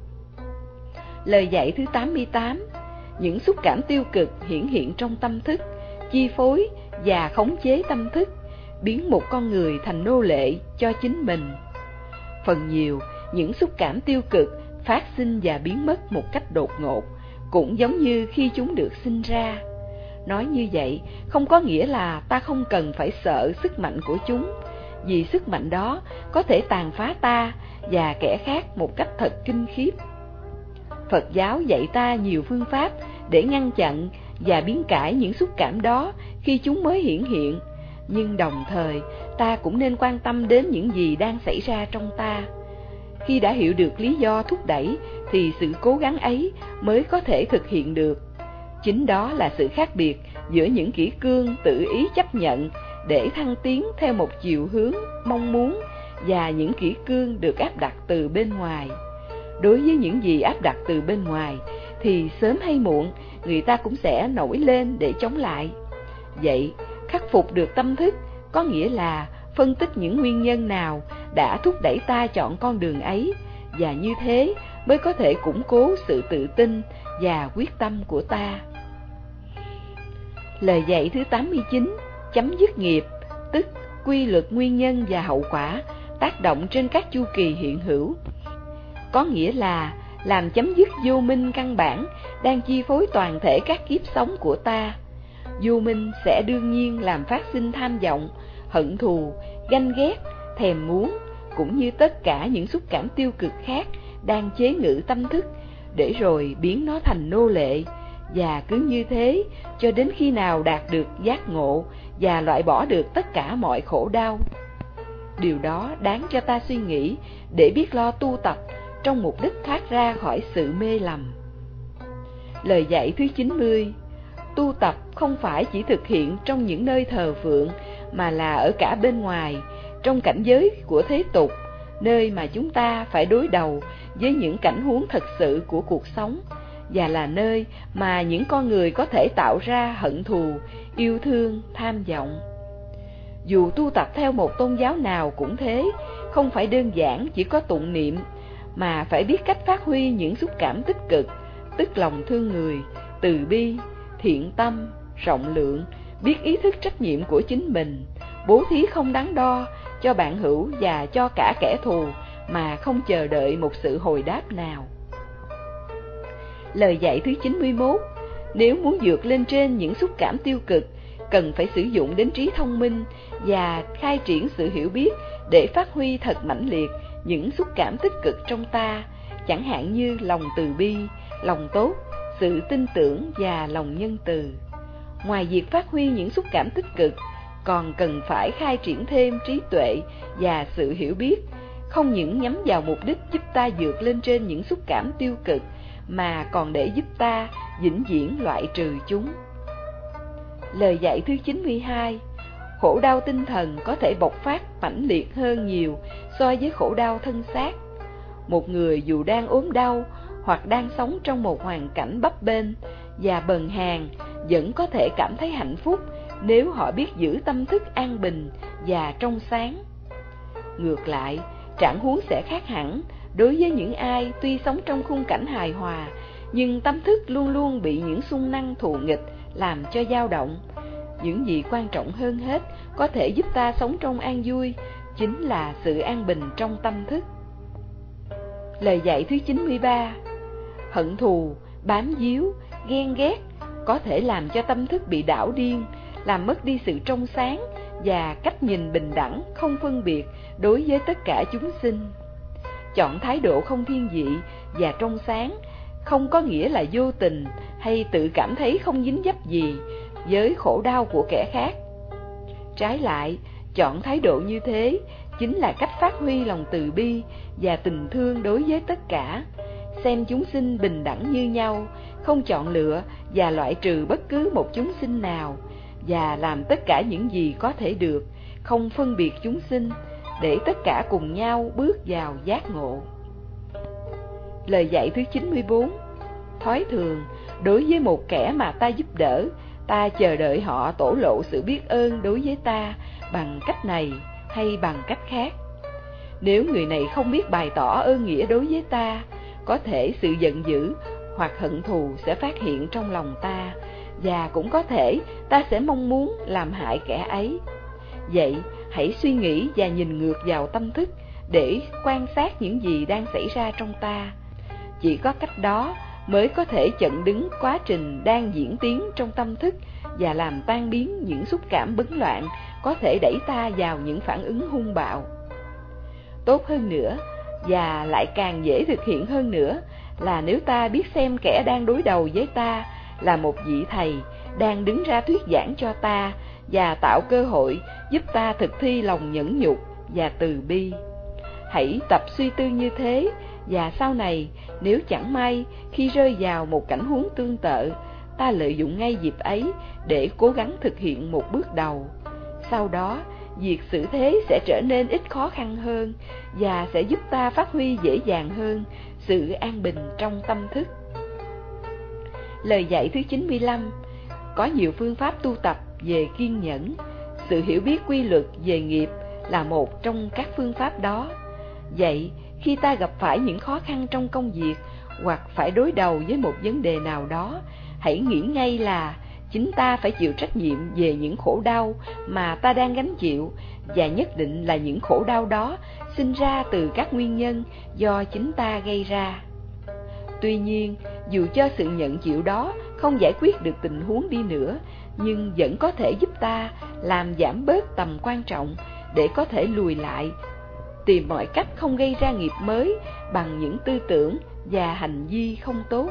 Lời dạy thứ tám mươi tám, những xúc cảm tiêu cực hiển hiện trong tâm thức, chi phối và khống chế tâm thức, biến một con người thành nô lệ cho chính mình. Phần nhiều, những xúc cảm tiêu cực phát sinh và biến mất một cách đột ngột, cũng giống như khi chúng được sinh ra. Nói như vậy không có nghĩa là ta không cần phải sợ sức mạnh của chúng, vì sức mạnh đó có thể tàn phá ta và kẻ khác một cách thật kinh khiếp. Phật giáo dạy ta nhiều phương pháp để ngăn chặn và biến cải những xúc cảm đó khi chúng mới hiển hiện, nhưng đồng thời ta cũng nên quan tâm đến những gì đang xảy ra trong ta. Khi đã hiểu được lý do thúc đẩy thì sự cố gắng ấy mới có thể thực hiện được. Chính đó là sự khác biệt giữa những kỷ cương tự ý chấp nhận để thăng tiến theo một chiều hướng mong muốn và những kỷ cương được áp đặt từ bên ngoài. Đối với những gì áp đặt từ bên ngoài thì sớm hay muộn người ta cũng sẽ nổi lên để chống lại. Vậy, khắc phục được tâm thức có nghĩa là phân tích những nguyên nhân nào đã thúc đẩy ta chọn con đường ấy, và như thế mới có thể củng cố sự tự tin và quyết tâm của ta. Lời dạy thứ tám mươi chín, chấm dứt nghiệp, tức quy luật nguyên nhân và hậu quả tác động trên các chu kỳ hiện hữu. Có nghĩa là làm chấm dứt vô minh căn bản đang chi phối toàn thể các kiếp sống của ta. Vô minh sẽ đương nhiên làm phát sinh tham vọng, hận thù, ganh ghét, thèm muốn, cũng như tất cả những xúc cảm tiêu cực khác đang chế ngự tâm thức, để rồi biến nó thành nô lệ, và cứ như thế cho đến khi nào đạt được giác ngộ và loại bỏ được tất cả mọi khổ đau. Điều đó đáng cho ta suy nghĩ để biết lo tu tập trong mục đích thoát ra khỏi sự mê lầm. Lời dạy thứ chín mươi, tu tập không phải chỉ thực hiện trong những nơi thờ phượng, mà là ở cả bên ngoài, trong cảnh giới của thế tục, nơi mà chúng ta phải đối đầu với những cảnh huống thật sự của cuộc sống, và là nơi mà những con người có thể tạo ra hận thù, yêu thương, tham vọng. Dù tu tập theo một tôn giáo nào cũng thế, không phải đơn giản chỉ có tụng niệm, mà phải biết cách phát huy những xúc cảm tích cực, tức lòng thương người, từ bi, thiện tâm, rộng lượng, biết ý thức trách nhiệm của chính mình, bố thí không đắn đo cho bạn hữu và cho cả kẻ thù mà không chờ đợi một sự hồi đáp nào. Lời dạy thứ chín mươi mốt, nếu muốn vượt lên trên những xúc cảm tiêu cực, cần phải sử dụng đến trí thông minh và khai triển sự hiểu biết để phát huy thật mãnh liệt những xúc cảm tích cực trong ta, chẳng hạn như lòng từ bi, lòng tốt, sự tin tưởng và lòng nhân từ. Ngoài việc phát huy những xúc cảm tích cực, còn cần phải khai triển thêm trí tuệ và sự hiểu biết, không những nhắm vào mục đích giúp ta vượt lên trên những xúc cảm tiêu cực, mà còn để giúp ta vĩnh viễn loại trừ chúng. Lời dạy thứ chín mươi hai, khổ đau tinh thần có thể bộc phát mãnh liệt hơn nhiều so với khổ đau thân xác. Một người dù đang ốm đau hoặc đang sống trong một hoàn cảnh bấp bênh và bần hàn vẫn có thể cảm thấy hạnh phúc nếu họ biết giữ tâm thức an bình và trong sáng. Ngược lại, trạng huống sẽ khác hẳn đối với những ai tuy sống trong khung cảnh hài hòa, nhưng tâm thức luôn luôn bị những xung năng thù nghịch làm cho dao động. Những gì quan trọng hơn hết có thể giúp ta sống trong an vui chính là sự an bình trong tâm thức. Lời dạy thứ chín mươi ba, hận thù, bám víu, ghen ghét có thể làm cho tâm thức bị đảo điên, làm mất đi sự trong sáng và cách nhìn bình đẳng, không phân biệt đối với tất cả chúng sinh. Chọn thái độ không thiên vị và trong sáng không có nghĩa là vô tình hay tự cảm thấy không dính dấp gì với khổ đau của kẻ khác. Trái lại, chọn thái độ như thế chính là cách phát huy lòng từ bi và tình thương đối với tất cả, xem chúng sinh bình đẳng như nhau, không chọn lựa và loại trừ bất cứ một chúng sinh nào, và làm tất cả những gì có thể được, không phân biệt chúng sinh, để tất cả cùng nhau bước vào giác ngộ. Lời dạy thứ chín mươi bốn, thói thường, đối với một kẻ mà ta giúp đỡ, ta chờ đợi họ tổ lộ sự biết ơn đối với ta bằng cách này hay bằng cách khác. Nếu người này không biết bày tỏ ơn nghĩa đối với ta, có thể sự giận dữ hoặc hận thù sẽ phát hiện trong lòng ta, và cũng có thể ta sẽ mong muốn làm hại kẻ ấy. Vậy, hãy suy nghĩ và nhìn ngược vào tâm thức để quan sát những gì đang xảy ra trong ta. Chỉ có cách đó mới có thể chặn đứng quá trình đang diễn tiến trong tâm thức và làm tan biến những xúc cảm bấn loạn có thể đẩy ta vào những phản ứng hung bạo. Tốt hơn nữa, và lại càng dễ thực hiện hơn nữa, là nếu ta biết xem kẻ đang đối đầu với ta là một vị thầy đang đứng ra thuyết giảng cho ta và tạo cơ hội giúp ta thực thi lòng nhẫn nhục và từ bi. Hãy tập suy tư như thế, và sau này nếu chẳng may khi rơi vào một cảnh huống tương tự, ta lợi dụng ngay dịp ấy để cố gắng thực hiện một bước đầu. Sau đó, việc xử thế sẽ trở nên ít khó khăn hơn và sẽ giúp ta phát huy dễ dàng hơn sự an bình trong tâm thức. Lời dạy thứ chín mươi lăm, có nhiều phương pháp tu tập về kiên nhẫn. Sự hiểu biết quy luật về nghiệp là một trong các phương pháp đó. Vậy, khi ta gặp phải những khó khăn trong công việc hoặc phải đối đầu với một vấn đề nào đó, hãy nghĩ ngay là chính ta phải chịu trách nhiệm về những khổ đau mà ta đang gánh chịu, và nhất định là những khổ đau đó sinh ra từ các nguyên nhân do chính ta gây ra. Tuy nhiên, dù cho sự nhận chịu đó không giải quyết được tình huống đi nữa, nhưng vẫn có thể giúp ta làm giảm bớt tầm quan trọng để có thể lùi lại, tìm mọi cách không gây ra nghiệp mới bằng những tư tưởng và hành vi không tốt.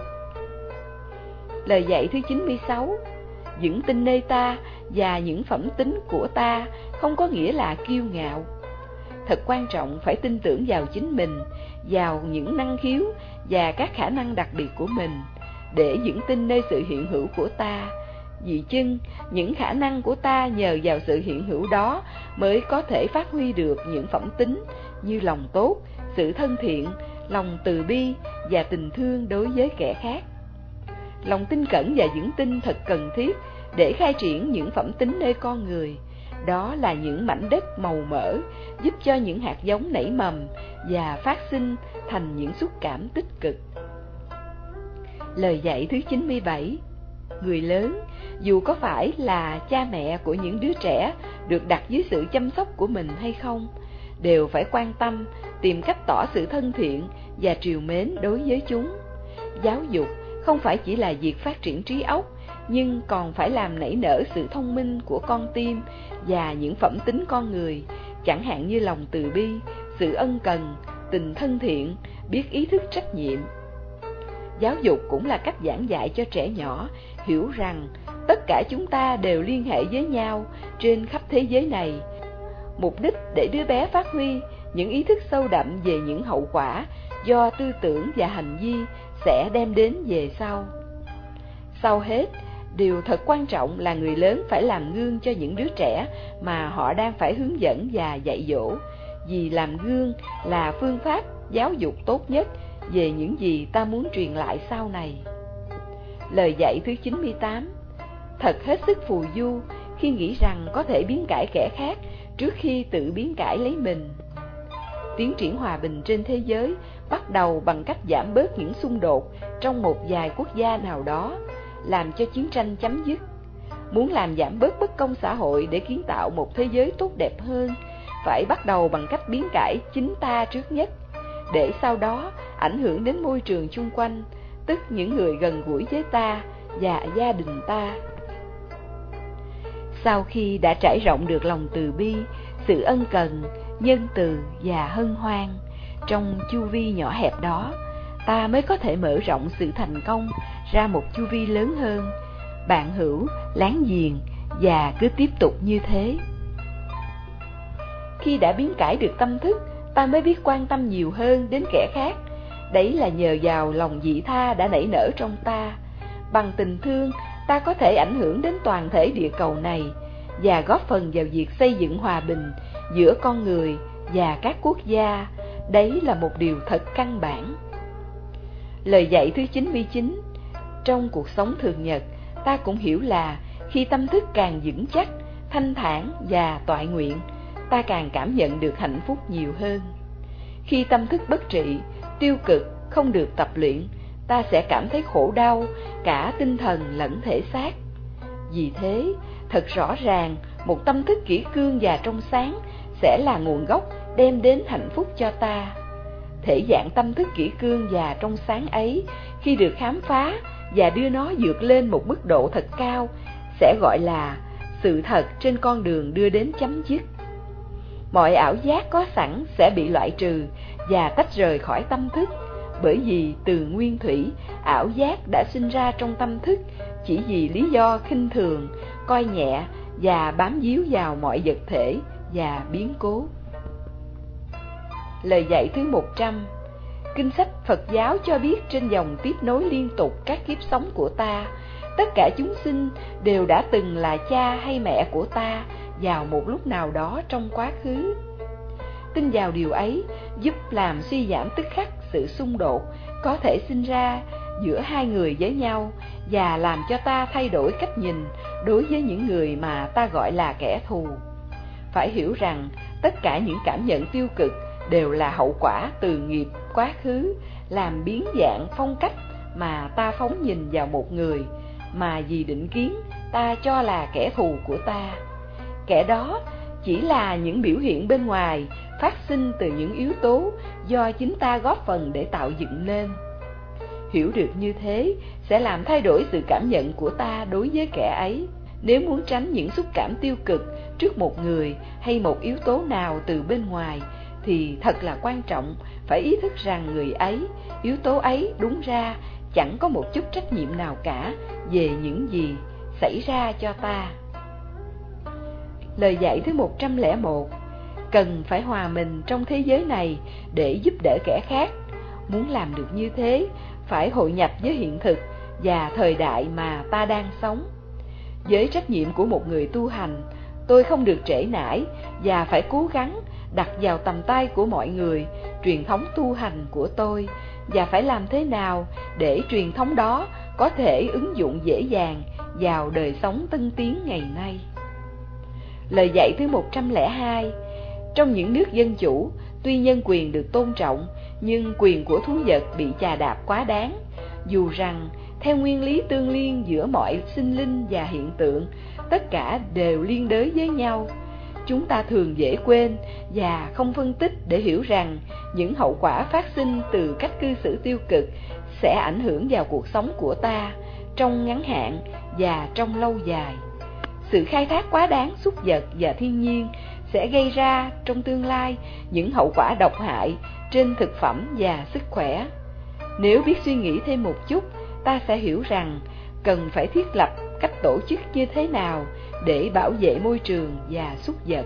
Lời dạy thứ chín mươi sáu, vững tin nơi ta và những phẩm tính của ta không có nghĩa là kiêu ngạo. Thật quan trọng phải tin tưởng vào chính mình, vào những năng khiếu và các khả năng đặc biệt của mình. Để vững tin nơi sự hiện hữu của ta, Vì chưng, những khả năng của ta nhờ vào sự hiện hữu đó mới có thể phát huy được những phẩm tính như lòng tốt, sự thân thiện, lòng từ bi và tình thương đối với kẻ khác. Lòng tin cẩn và vững tin thật cần thiết để khai triển những phẩm tính nơi con người. Đó là những mảnh đất màu mỡ, giúp cho những hạt giống nảy mầm và phát sinh thành những xúc cảm tích cực. Lời dạy thứ chín mươi bảy. Người lớn, dù có phải là cha mẹ của những đứa trẻ được đặt dưới sự chăm sóc của mình hay không, đều phải quan tâm, tìm cách tỏ sự thân thiện và trìu mến đối với chúng. Giáo dục không phải chỉ là việc phát triển trí óc, nhưng còn phải làm nảy nở sự thông minh của con tim và những phẩm tính con người, chẳng hạn như lòng từ bi, sự ân cần, tình thân thiện, biết ý thức trách nhiệm. Giáo dục cũng là cách giảng dạy cho trẻ nhỏ hiểu rằng tất cả chúng ta đều liên hệ với nhau trên khắp thế giới này. Mục đích để đứa bé phát huy những ý thức sâu đậm về những hậu quả do tư tưởng và hành vi sẽ đem đến về sau. Sau hết, điều thật quan trọng là người lớn phải làm gương cho những đứa trẻ mà họ đang phải hướng dẫn và dạy dỗ, vì làm gương là phương pháp giáo dục tốt nhất về những gì ta muốn truyền lại sau này. Lời dạy thứ chín mươi tám. Thật hết sức phù du khi nghĩ rằng có thể biến cải kẻ khác trước khi tự biến cải lấy mình. Tiến triển hòa bình trên thế giới bắt đầu bằng cách giảm bớt những xung đột trong một vài quốc gia nào đó, làm cho chiến tranh chấm dứt. Muốn làm giảm bớt bất công xã hội để kiến tạo một thế giới tốt đẹp hơn, phải bắt đầu bằng cách biến cải chính ta trước nhất, để sau đó ảnh hưởng đến môi trường chung quanh, tức những người gần gũi với ta và gia đình ta. Sau khi đã trải rộng được lòng từ bi, sự ân cần, nhân từ và hân hoan trong chu vi nhỏ hẹp đó, ta mới có thể mở rộng sự thành công ra một chu vi lớn hơn, bạn hữu, láng giềng, và cứ tiếp tục như thế. Khi đã biến cải được tâm thức, ta mới biết quan tâm nhiều hơn đến kẻ khác. Đấy là nhờ vào lòng vị tha đã nảy nở trong ta. Bằng tình thương, ta có thể ảnh hưởng đến toàn thể địa cầu này và góp phần vào việc xây dựng hòa bình giữa con người và các quốc gia. Đấy là một điều thật căn bản. Lời dạy thứ chín mươi chín. Trong cuộc sống thường nhật, ta cũng hiểu là khi tâm thức càng vững chắc, thanh thản và toại nguyện, ta càng cảm nhận được hạnh phúc nhiều hơn. Khi tâm thức bất trị, tiêu cực, không được tập luyện, ta sẽ cảm thấy khổ đau, cả tinh thần lẫn thể xác. Vì thế, thật rõ ràng, một tâm thức kỷ cương và trong sáng sẽ là nguồn gốc đem đến hạnh phúc cho ta. Thể dạng tâm thức kỷ cương và trong sáng ấy, khi được khám phá và đưa nó vượt lên một mức độ thật cao, sẽ gọi là sự thật trên con đường đưa đến chấm dứt. Mọi ảo giác có sẵn sẽ bị loại trừ và tách rời khỏi tâm thức, bởi vì từ nguyên thủy, ảo giác đã sinh ra trong tâm thức chỉ vì lý do khinh thường, coi nhẹ và bám víu vào mọi vật thể và biến cố. Lời dạy thứ một trăm. Kinh sách Phật giáo cho biết trên dòng tiếp nối liên tục các kiếp sống của ta, tất cả chúng sinh đều đã từng là cha hay mẹ của ta vào một lúc nào đó trong quá khứ. Tin vào điều ấy giúp làm suy giảm tức khắc sự xung đột có thể sinh ra giữa hai người với nhau và làm cho ta thay đổi cách nhìn đối với những người mà ta gọi là kẻ thù. Phải hiểu rằng tất cả những cảm nhận tiêu cực đều là hậu quả từ nghiệp quá khứ, làm biến dạng phong cách mà ta phóng nhìn vào một người mà vì định kiến ta cho là kẻ thù của ta. Kẻ đó chỉ là những biểu hiện bên ngoài phát sinh từ những yếu tố do chính ta góp phần để tạo dựng nên. Hiểu được như thế sẽ làm thay đổi sự cảm nhận của ta đối với kẻ ấy. Nếu muốn tránh những xúc cảm tiêu cực trước một người hay một yếu tố nào từ bên ngoài, thì thật là quan trọng phải ý thức rằng người ấy, yếu tố ấy đúng ra chẳng có một chút trách nhiệm nào cả về những gì xảy ra cho ta. Lời dạy thứ một trăm lẻ một. Cần phải hòa mình trong thế giới này để giúp đỡ kẻ khác. Muốn làm được như thế, phải hội nhập với hiện thực và thời đại mà ta đang sống. Với trách nhiệm của một người tu hành, tôi không được trễ nải và phải cố gắng đặt vào tầm tay của mọi người truyền thống tu hành của tôi, và phải làm thế nào để truyền thống đó có thể ứng dụng dễ dàng vào đời sống tân tiến ngày nay. Lời dạy thứ một trăm lẻ hai. Trong những nước dân chủ, tuy nhân quyền được tôn trọng, nhưng quyền của thú vật bị chà đạp quá đáng. Dù rằng, theo nguyên lý tương liên giữa mọi sinh linh và hiện tượng, tất cả đều liên đới với nhau, chúng ta thường dễ quên và không phân tích để hiểu rằng những hậu quả phát sinh từ cách cư xử tiêu cực sẽ ảnh hưởng vào cuộc sống của ta trong ngắn hạn và trong lâu dài. Sự khai thác quá đáng súc vật và thiên nhiên sẽ gây ra trong tương lai những hậu quả độc hại trên thực phẩm và sức khỏe. Nếu biết suy nghĩ thêm một chút, ta sẽ hiểu rằng cần phải thiết lập cách tổ chức như thế nào để bảo vệ môi trường và súc vật.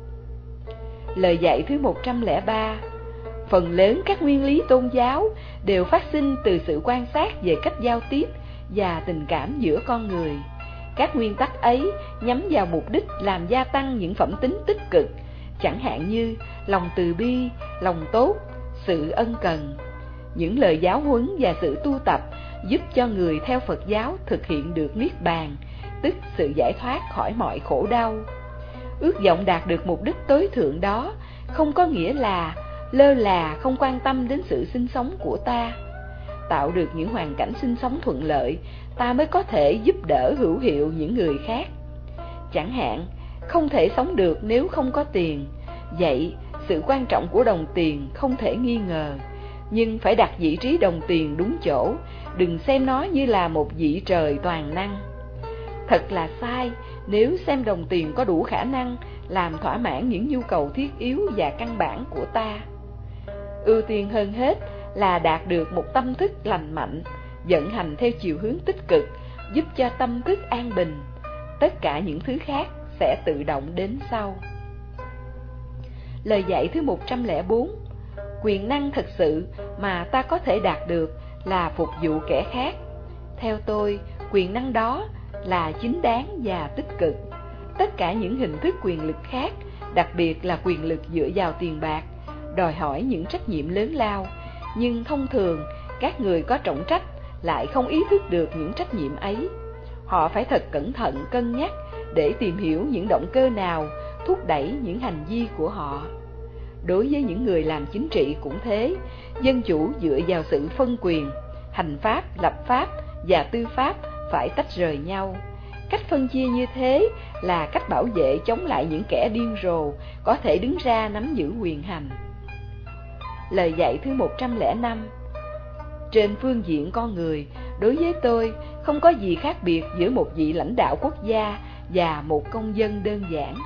Lời dạy thứ một trăm lẻ ba. Phần lớn các nguyên lý tôn giáo đều phát sinh từ sự quan sát về cách giao tiếp và tình cảm giữa con người. Các nguyên tắc ấy nhắm vào mục đích làm gia tăng những phẩm tính tích cực, chẳng hạn như lòng từ bi, lòng tốt, sự ân cần. Những lời giáo huấn và sự tu tập giúp cho người theo Phật giáo thực hiện được niết bàn, tức sự giải thoát khỏi mọi khổ đau. Ước vọng đạt được mục đích tối thượng đó không có nghĩa là lơ là không quan tâm đến sự sinh sống của ta. Tạo được những hoàn cảnh sinh sống thuận lợi, ta mới có thể giúp đỡ hữu hiệu những người khác. Chẳng hạn, không thể sống được nếu không có tiền, vậy sự quan trọng của đồng tiền không thể nghi ngờ, nhưng phải đặt vị trí đồng tiền đúng chỗ, đừng xem nó như là một vị trời toàn năng. Thật là sai nếu xem đồng tiền có đủ khả năng làm thỏa mãn những nhu cầu thiết yếu và căn bản của ta. Ưu tiên hơn hết là đạt được một tâm thức lành mạnh, vận hành theo chiều hướng tích cực, giúp cho tâm thức an bình. Tất cả những thứ khác sẽ tự động đến sau. Lời dạy thứ một trăm lẻ bốn. Quyền năng thật sự mà ta có thể đạt được là phục vụ kẻ khác. Theo tôi, quyền năng đó là chính đáng và tích cực. Tất cả những hình thức quyền lực khác, đặc biệt là quyền lực dựa vào tiền bạc, đòi hỏi những trách nhiệm lớn lao, nhưng thông thường các người có trọng trách lại không ý thức được những trách nhiệm ấy. Họ phải thật cẩn thận cân nhắc để tìm hiểu những động cơ nào thúc đẩy những hành vi của họ. Đối với những người làm chính trị cũng thế, dân chủ dựa vào sự phân quyền, hành pháp, lập pháp và tư pháp phải tách rời nhau. Cách phân chia như thế là cách bảo vệ chống lại những kẻ điên rồ có thể đứng ra nắm giữ quyền hành. Lời dạy thứ một trăm lẻ năm. Trên phương diện con người, đối với tôi không có gì khác biệt giữa một vị lãnh đạo quốc gia và một công dân đơn giản.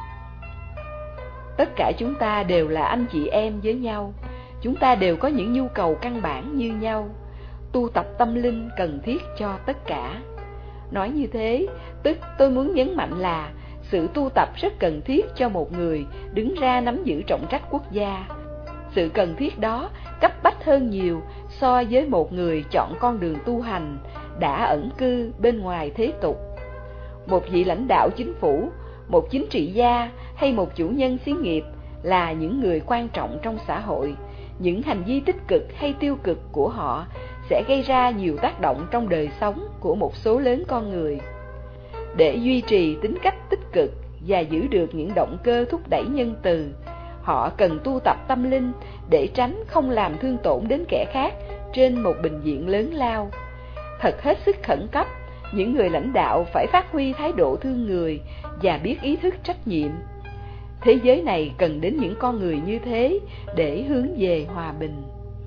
Tất cả chúng ta đều là anh chị em với nhau, chúng ta đều có những nhu cầu căn bản như nhau. Tu tập tâm linh cần thiết cho tất cả. Nói như thế, tức tôi muốn nhấn mạnh là sự tu tập rất cần thiết cho một người đứng ra nắm giữ trọng trách quốc gia. Sự cần thiết đó cấp bách hơn nhiều so với một người chọn con đường tu hành đã ẩn cư bên ngoài thế tục. Một vị lãnh đạo chính phủ, một chính trị gia hay một chủ nhân xí nghiệp là những người quan trọng trong xã hội. Những hành vi tích cực hay tiêu cực của họ sẽ gây ra nhiều tác động trong đời sống của một số lớn con người. Để duy trì tính cách tích cực và giữ được những động cơ thúc đẩy nhân từ, họ cần tu tập tâm linh để tránh không làm thương tổn đến kẻ khác trên một bình diện lớn lao. Thật hết sức khẩn cấp, những người lãnh đạo phải phát huy thái độ thương người và biết ý thức trách nhiệm. Thế giới này cần đến những con người như thế để hướng về hòa bình.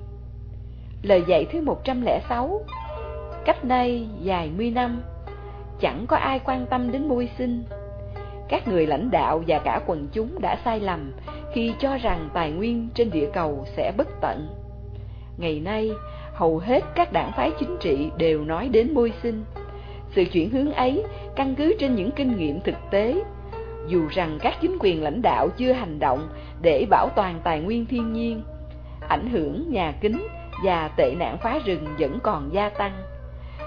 Lời dạy thứ một trăm lẻ sáu. Cách đây vài mươi năm, chẳng có ai quan tâm đến môi sinh. Các người lãnh đạo và cả quần chúng đã sai lầm khi cho rằng tài nguyên trên địa cầu sẽ bất tận. Ngày nay, hầu hết các đảng phái chính trị đều nói đến môi sinh. Sự chuyển hướng ấy căn cứ trên những kinh nghiệm thực tế. Dù rằng các chính quyền lãnh đạo chưa hành động để bảo toàn tài nguyên thiên nhiên, ảnh hưởng nhà kính và tệ nạn phá rừng vẫn còn gia tăng.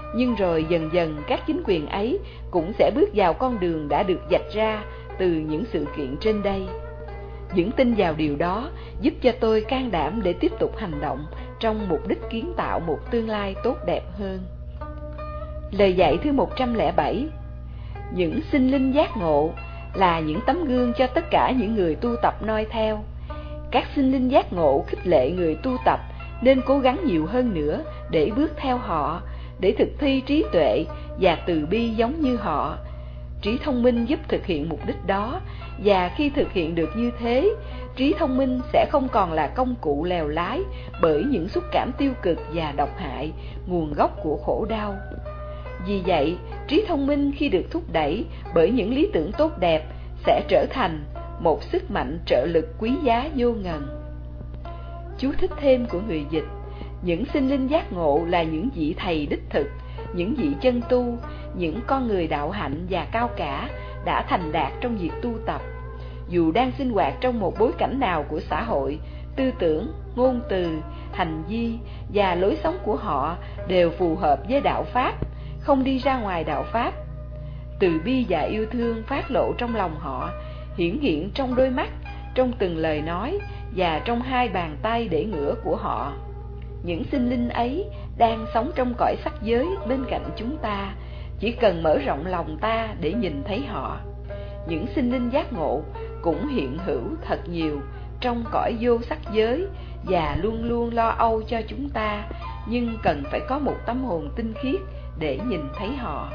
Nhưng rồi dần dần các chính quyền ấy cũng sẽ bước vào con đường đã được vạch ra từ những sự kiện trên đây. Vững tin vào điều đó giúp cho tôi can đảm để tiếp tục hành động trong mục đích kiến tạo một tương lai tốt đẹp hơn. Lời dạy thứ một trăm lẻ bảy. Những sinh linh giác ngộ là những tấm gương cho tất cả những người tu tập noi theo. Các sinh linh giác ngộ khích lệ người tu tập nên cố gắng nhiều hơn nữa để bước theo họ, để thực thi trí tuệ và từ bi giống như họ. Trí thông minh giúp thực hiện mục đích đó, và khi thực hiện được như thế, trí thông minh sẽ không còn là công cụ lèo lái bởi những xúc cảm tiêu cực và độc hại, nguồn gốc của khổ đau. Vì vậy, trí thông minh khi được thúc đẩy bởi những lý tưởng tốt đẹp sẽ trở thành một sức mạnh trợ lực quý giá vô ngần. Chú thích thêm của người dịch: những sinh linh giác ngộ là những vị thầy đích thực, những vị chân tu, những con người đạo hạnh và cao cả đã thành đạt trong việc tu tập. Dù đang sinh hoạt trong một bối cảnh nào của xã hội, tư tưởng, ngôn từ, hành vi và lối sống của họ đều phù hợp với đạo Pháp, không đi ra ngoài đạo Pháp. Từ bi và yêu thương phát lộ trong lòng họ, hiển hiện trong đôi mắt, trong từng lời nói và trong hai bàn tay để ngửa của họ. Những sinh linh ấy đang sống trong cõi sắc giới bên cạnh chúng ta, chỉ cần mở rộng lòng ta để nhìn thấy họ. Những sinh linh giác ngộ cũng hiện hữu thật nhiều trong cõi vô sắc giới và luôn luôn lo âu cho chúng ta, nhưng cần phải có một tâm hồn tinh khiết để nhìn thấy họ.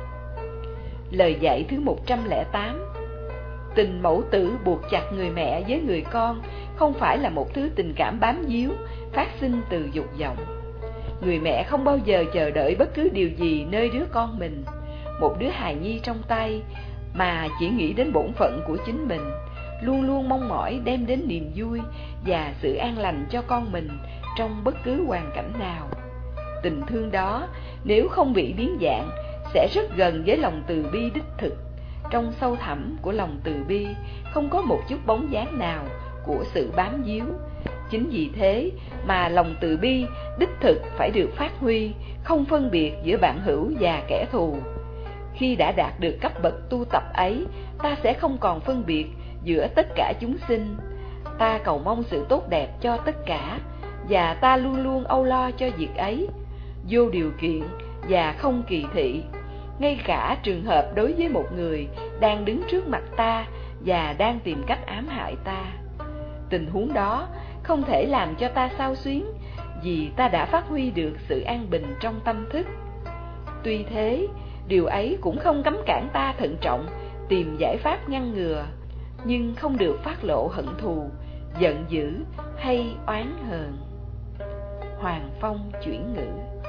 Lời dạy thứ một trăm lẻ tám. Tình mẫu tử buộc chặt người mẹ với người con không phải là một thứ tình cảm bám víu, phát sinh từ dục vọng. Người mẹ không bao giờ chờ đợi bất cứ điều gì nơi đứa con mình, một đứa hài nhi trong tay, mà chỉ nghĩ đến bổn phận của chính mình, luôn luôn mong mỏi đem đến niềm vui và sự an lành cho con mình trong bất cứ hoàn cảnh nào. Tình thương đó, nếu không bị biến dạng, sẽ rất gần với lòng từ bi đích thực. Trong sâu thẳm của lòng từ bi không có một chút bóng dáng nào của sự bám víu. Chính vì thế mà lòng từ bi đích thực phải được phát huy, không phân biệt giữa bạn hữu và kẻ thù. Khi đã đạt được cấp bậc tu tập ấy, ta sẽ không còn phân biệt giữa tất cả chúng sinh. Ta cầu mong sự tốt đẹp cho tất cả, và ta luôn luôn âu lo cho việc ấy, vô điều kiện và không kỳ thị, ngay cả trường hợp đối với một người đang đứng trước mặt ta và đang tìm cách ám hại ta. Tình huống đó không thể làm cho ta xao xuyến, vì ta đã phát huy được sự an bình trong tâm thức. Tuy thế, điều ấy cũng không cấm cản ta thận trọng tìm giải pháp ngăn ngừa, nhưng không được phát lộ hận thù, giận dữ hay oán hờn. Hoàng Phong chuyển ngữ.